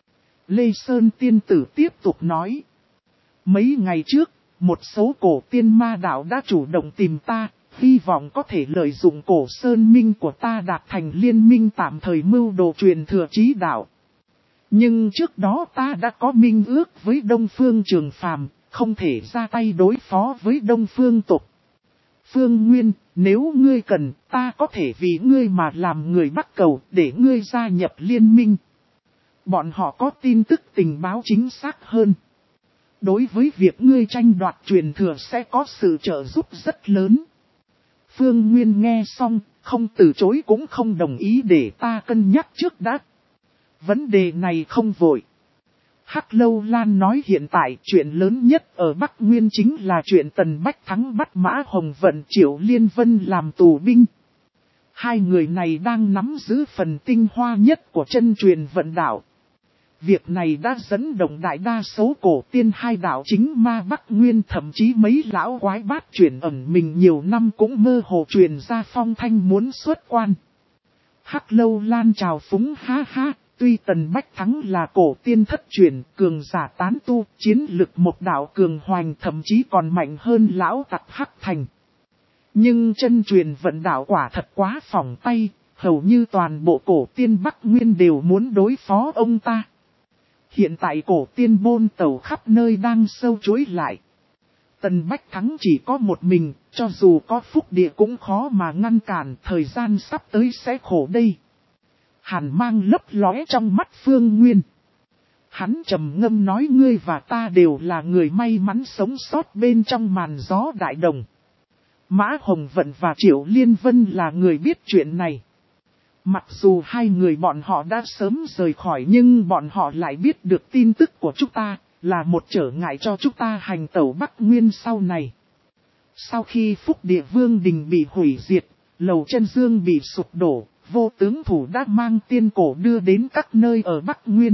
S1: Lê Sơn tiên tử tiếp tục nói. Mấy ngày trước, một số cổ tiên ma đạo đã chủ động tìm ta, hy vọng có thể lợi dụng cổ sơn minh của ta đạt thành liên minh tạm thời mưu đồ truyền thừa trí đạo. Nhưng trước đó ta đã có minh ước với Đông Phương Trường Phàm, không thể ra tay đối phó với Đông Phương tộc. Phương Nguyên, nếu ngươi cần, ta có thể vì ngươi mà làm người bắt cầu để ngươi gia nhập liên minh. Bọn họ có tin tức tình báo chính xác hơn. Đối với việc ngươi tranh đoạt truyền thừa sẽ có sự trợ giúp rất lớn. Phương Nguyên nghe xong, không từ chối cũng không đồng ý để ta cân nhắc trước đã. Vấn đề này không vội. Hắc Lâu Lan nói hiện tại chuyện lớn nhất ở Bắc Nguyên chính là chuyện Tần Bách Thắng bắt Mã Hồng Vận Triệu Liên Vân làm tù binh. Hai người này đang nắm giữ phần tinh hoa nhất của chân truyền vận đạo. Việc này đã dẫn động đại đa số cổ tiên hai đạo chính ma Bắc Nguyên, thậm chí mấy lão quái bát chuyển ẩn mình nhiều năm cũng mơ hồ truyền ra phong thanh muốn xuất quan. Hắc Lâu Lan chào phúng ha ha, tuy Tần Bách Thắng là cổ tiên thất truyền, cường giả tán tu, chiến lực một đạo cường hoành thậm chí còn mạnh hơn lão tặc Hắc Thành. Nhưng chân truyền vận đạo quả thật quá phỏng tay, hầu như toàn bộ cổ tiên Bắc Nguyên đều muốn đối phó ông ta. Hiện tại cổ tiên bôn tẩu khắp nơi đang sâu chuối lại. Tần Bách Thắng chỉ có một mình, cho dù có phúc địa cũng khó mà ngăn cản, thời gian sắp tới sẽ khổ đây. Hàn mang lấp lóe trong mắt Phương Nguyên. Hắn trầm ngâm nói ngươi và ta đều là người may mắn sống sót bên trong màn gió đại đồng. Mã Hồng Vận và Triệu Liên Vân là người biết chuyện này. Mặc dù hai người bọn họ đã sớm rời khỏi nhưng bọn họ lại biết được tin tức của chúng ta, là một trở ngại cho chúng ta hành tẩu Bắc Nguyên sau này. Sau khi Phúc Địa Vương Đình bị hủy diệt, Lầu Chân Dương bị sụp đổ, vô tướng thủ đã mang tiên cổ đưa đến các nơi ở Bắc Nguyên.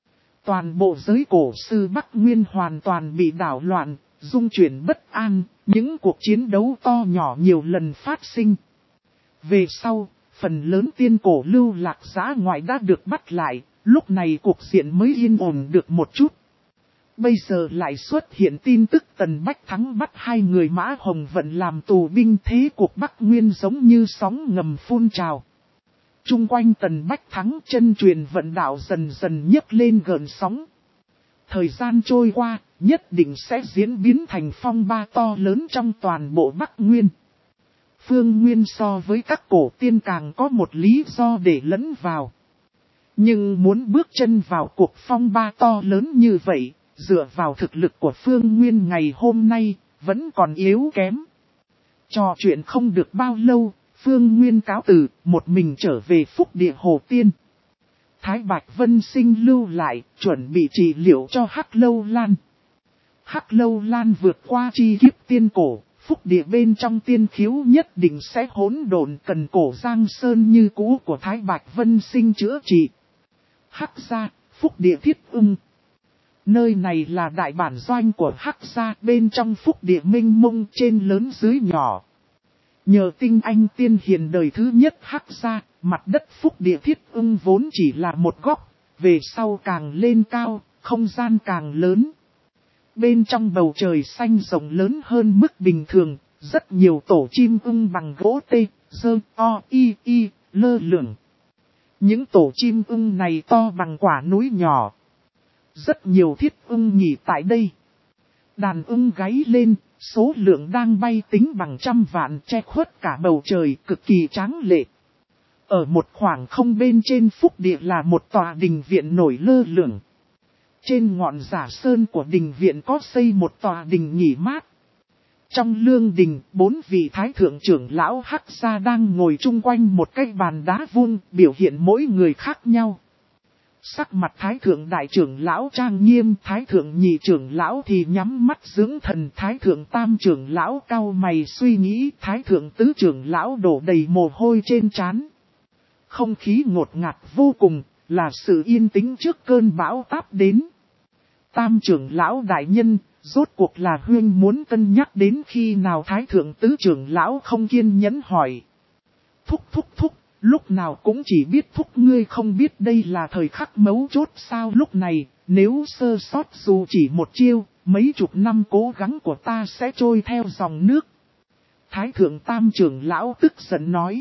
S1: Toàn bộ giới cổ sư Bắc Nguyên hoàn toàn bị đảo loạn, dung chuyển bất an, những cuộc chiến đấu to nhỏ nhiều lần phát sinh. Về sau, phần lớn tiên cổ lưu lạc dã ngoại đã được bắt lại, lúc này cuộc diện mới yên ổn được một chút. Bây giờ lại xuất hiện tin tức Tần Bách Thắng bắt hai người Mã Hồng Vận làm tù binh, thế cuộc Bắc Nguyên giống như sóng ngầm phun trào. Trung quanh Tần Bách Thắng chân truyền vận đạo dần dần nhấc lên gợn sóng. Thời gian trôi qua, nhất định sẽ diễn biến thành phong ba to lớn trong toàn bộ Bắc Nguyên. Phương Nguyên so với các cổ tiên càng có một lý do để lẫn vào. Nhưng muốn bước chân vào cuộc phong ba to lớn như vậy, dựa vào thực lực của Phương Nguyên ngày hôm nay, vẫn còn yếu kém. Trò chuyện không được bao lâu, Phương Nguyên cáo từ, một mình trở về Phúc Địa Hồ Tiên. Thái Bạch Vân Sinh lưu lại, chuẩn bị trị liệu cho Hắc Lâu Lan. Hắc Lâu Lan vượt qua chi kiếp tiên cổ, Phúc Địa bên trong tiên khiếu nhất định sẽ hỗn độn, cần cổ Giang Sơn như cũ của Thái Bạch Vân Sinh chữa trị. Hắc gia, Phúc Địa Thiết Ưng. Nơi này là đại bản doanh của Hắc gia, bên trong Phúc Địa mênh mông trên lớn dưới nhỏ. Nhờ tinh anh tiên hiền đời thứ nhất Hắc gia, mặt đất Phúc Địa Thiết Ưng vốn chỉ là một góc, về sau càng lên cao, không gian càng lớn. Bên trong bầu trời xanh rộng lớn hơn mức bình thường, rất nhiều tổ chim ưng bằng gỗ tê, dơ, o, y, y, lơ lửng. Những tổ chim ưng này to bằng quả núi nhỏ. Rất nhiều thiết ưng nghỉ tại đây. Đàn ưng gáy lên, số lượng đang bay tính bằng trăm vạn, che khuất cả bầu trời, cực kỳ tráng lệ. Ở một khoảng không bên trên Phúc Địa là một tòa đình viện nổi lơ lửng. Trên ngọn giả sơn của đình viện có xây một tòa đình nghỉ mát. Trong lương đình, bốn vị thái thượng trưởng lão Hắc gia đang ngồi chung quanh một cái bàn đá vuông, biểu hiện mỗi người khác nhau. Sắc mặt thái thượng đại trưởng lão trang nghiêm, thái thượng nhị trưởng lão thì nhắm mắt dưỡng thần, thái thượng tam trưởng lão cau mày suy nghĩ, thái thượng tứ trưởng lão đổ đầy mồ hôi trên trán. Không khí ngột ngạt vô cùng, là sự yên tĩnh trước cơn bão táp đến. Tam trưởng lão đại nhân, rốt cuộc là huyên muốn cân nhắc đến khi nào, thái thượng tứ trưởng lão không kiên nhẫn hỏi. Thúc thúc thúc, lúc nào cũng chỉ biết thúc, ngươi không biết đây là thời khắc mấu chốt sao? Lúc này, nếu sơ sót dù chỉ một chiêu, mấy chục năm cố gắng của ta sẽ trôi theo dòng nước. Thái thượng tam trưởng lão tức giận nói.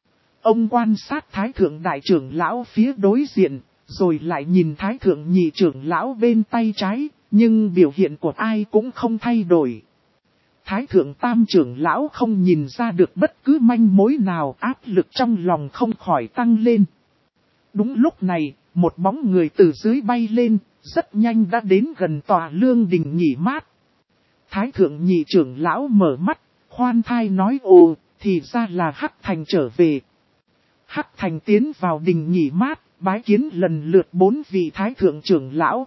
S1: Ông quan sát thái thượng đại trưởng lão phía đối diện, rồi lại nhìn thái thượng nhị trưởng lão bên tay trái, nhưng biểu hiện của ai cũng không thay đổi. Thái thượng tam trưởng lão không nhìn ra được bất cứ manh mối nào, áp lực trong lòng không khỏi tăng lên. Đúng lúc này, một bóng người từ dưới bay lên, rất nhanh đã đến gần tòa lương đình nghỉ mát. Thái thượng nhị trưởng lão mở mắt, khoan thai nói ồ, thì ra là Hắc Thành trở về. Hắc Thành tiến vào đình nghỉ mát, bái kiến lần lượt bốn vị thái thượng trưởng lão.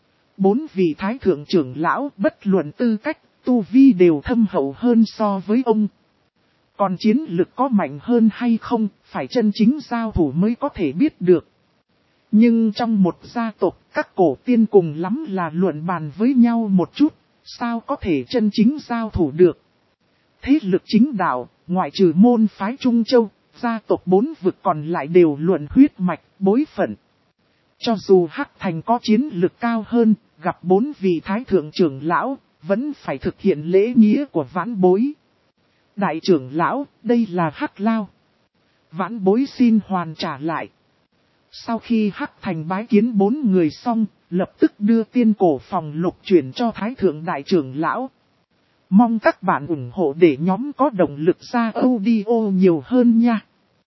S1: Bốn vị thái thượng trưởng lão bất luận tư cách, tu vi đều thâm hậu hơn so với ông. Còn chiến lực có mạnh hơn hay không, phải chân chính giao thủ mới có thể biết được. Nhưng trong một gia tộc, các cổ tiên cùng lắm là luận bàn với nhau một chút, sao có thể chân chính giao thủ được. Thế lực chính đạo, ngoại trừ môn phái Trung Châu, gia tộc bốn vực còn lại đều luận huyết mạch, bối phận. Cho dù Hắc Thành có chiến lực cao hơn, gặp bốn vị thái thượng trưởng lão, vẫn phải thực hiện lễ nghĩa của vãn bối. Đại trưởng lão, đây là Hắc Lao. Vãn bối xin hoàn trả lại. Sau khi Hắc Thành bái kiến bốn người xong, lập tức đưa tiên cổ phòng lục chuyển cho thái thượng đại trưởng lão. Mong các bạn ủng hộ để nhóm có động lực ra audio nhiều hơn nha.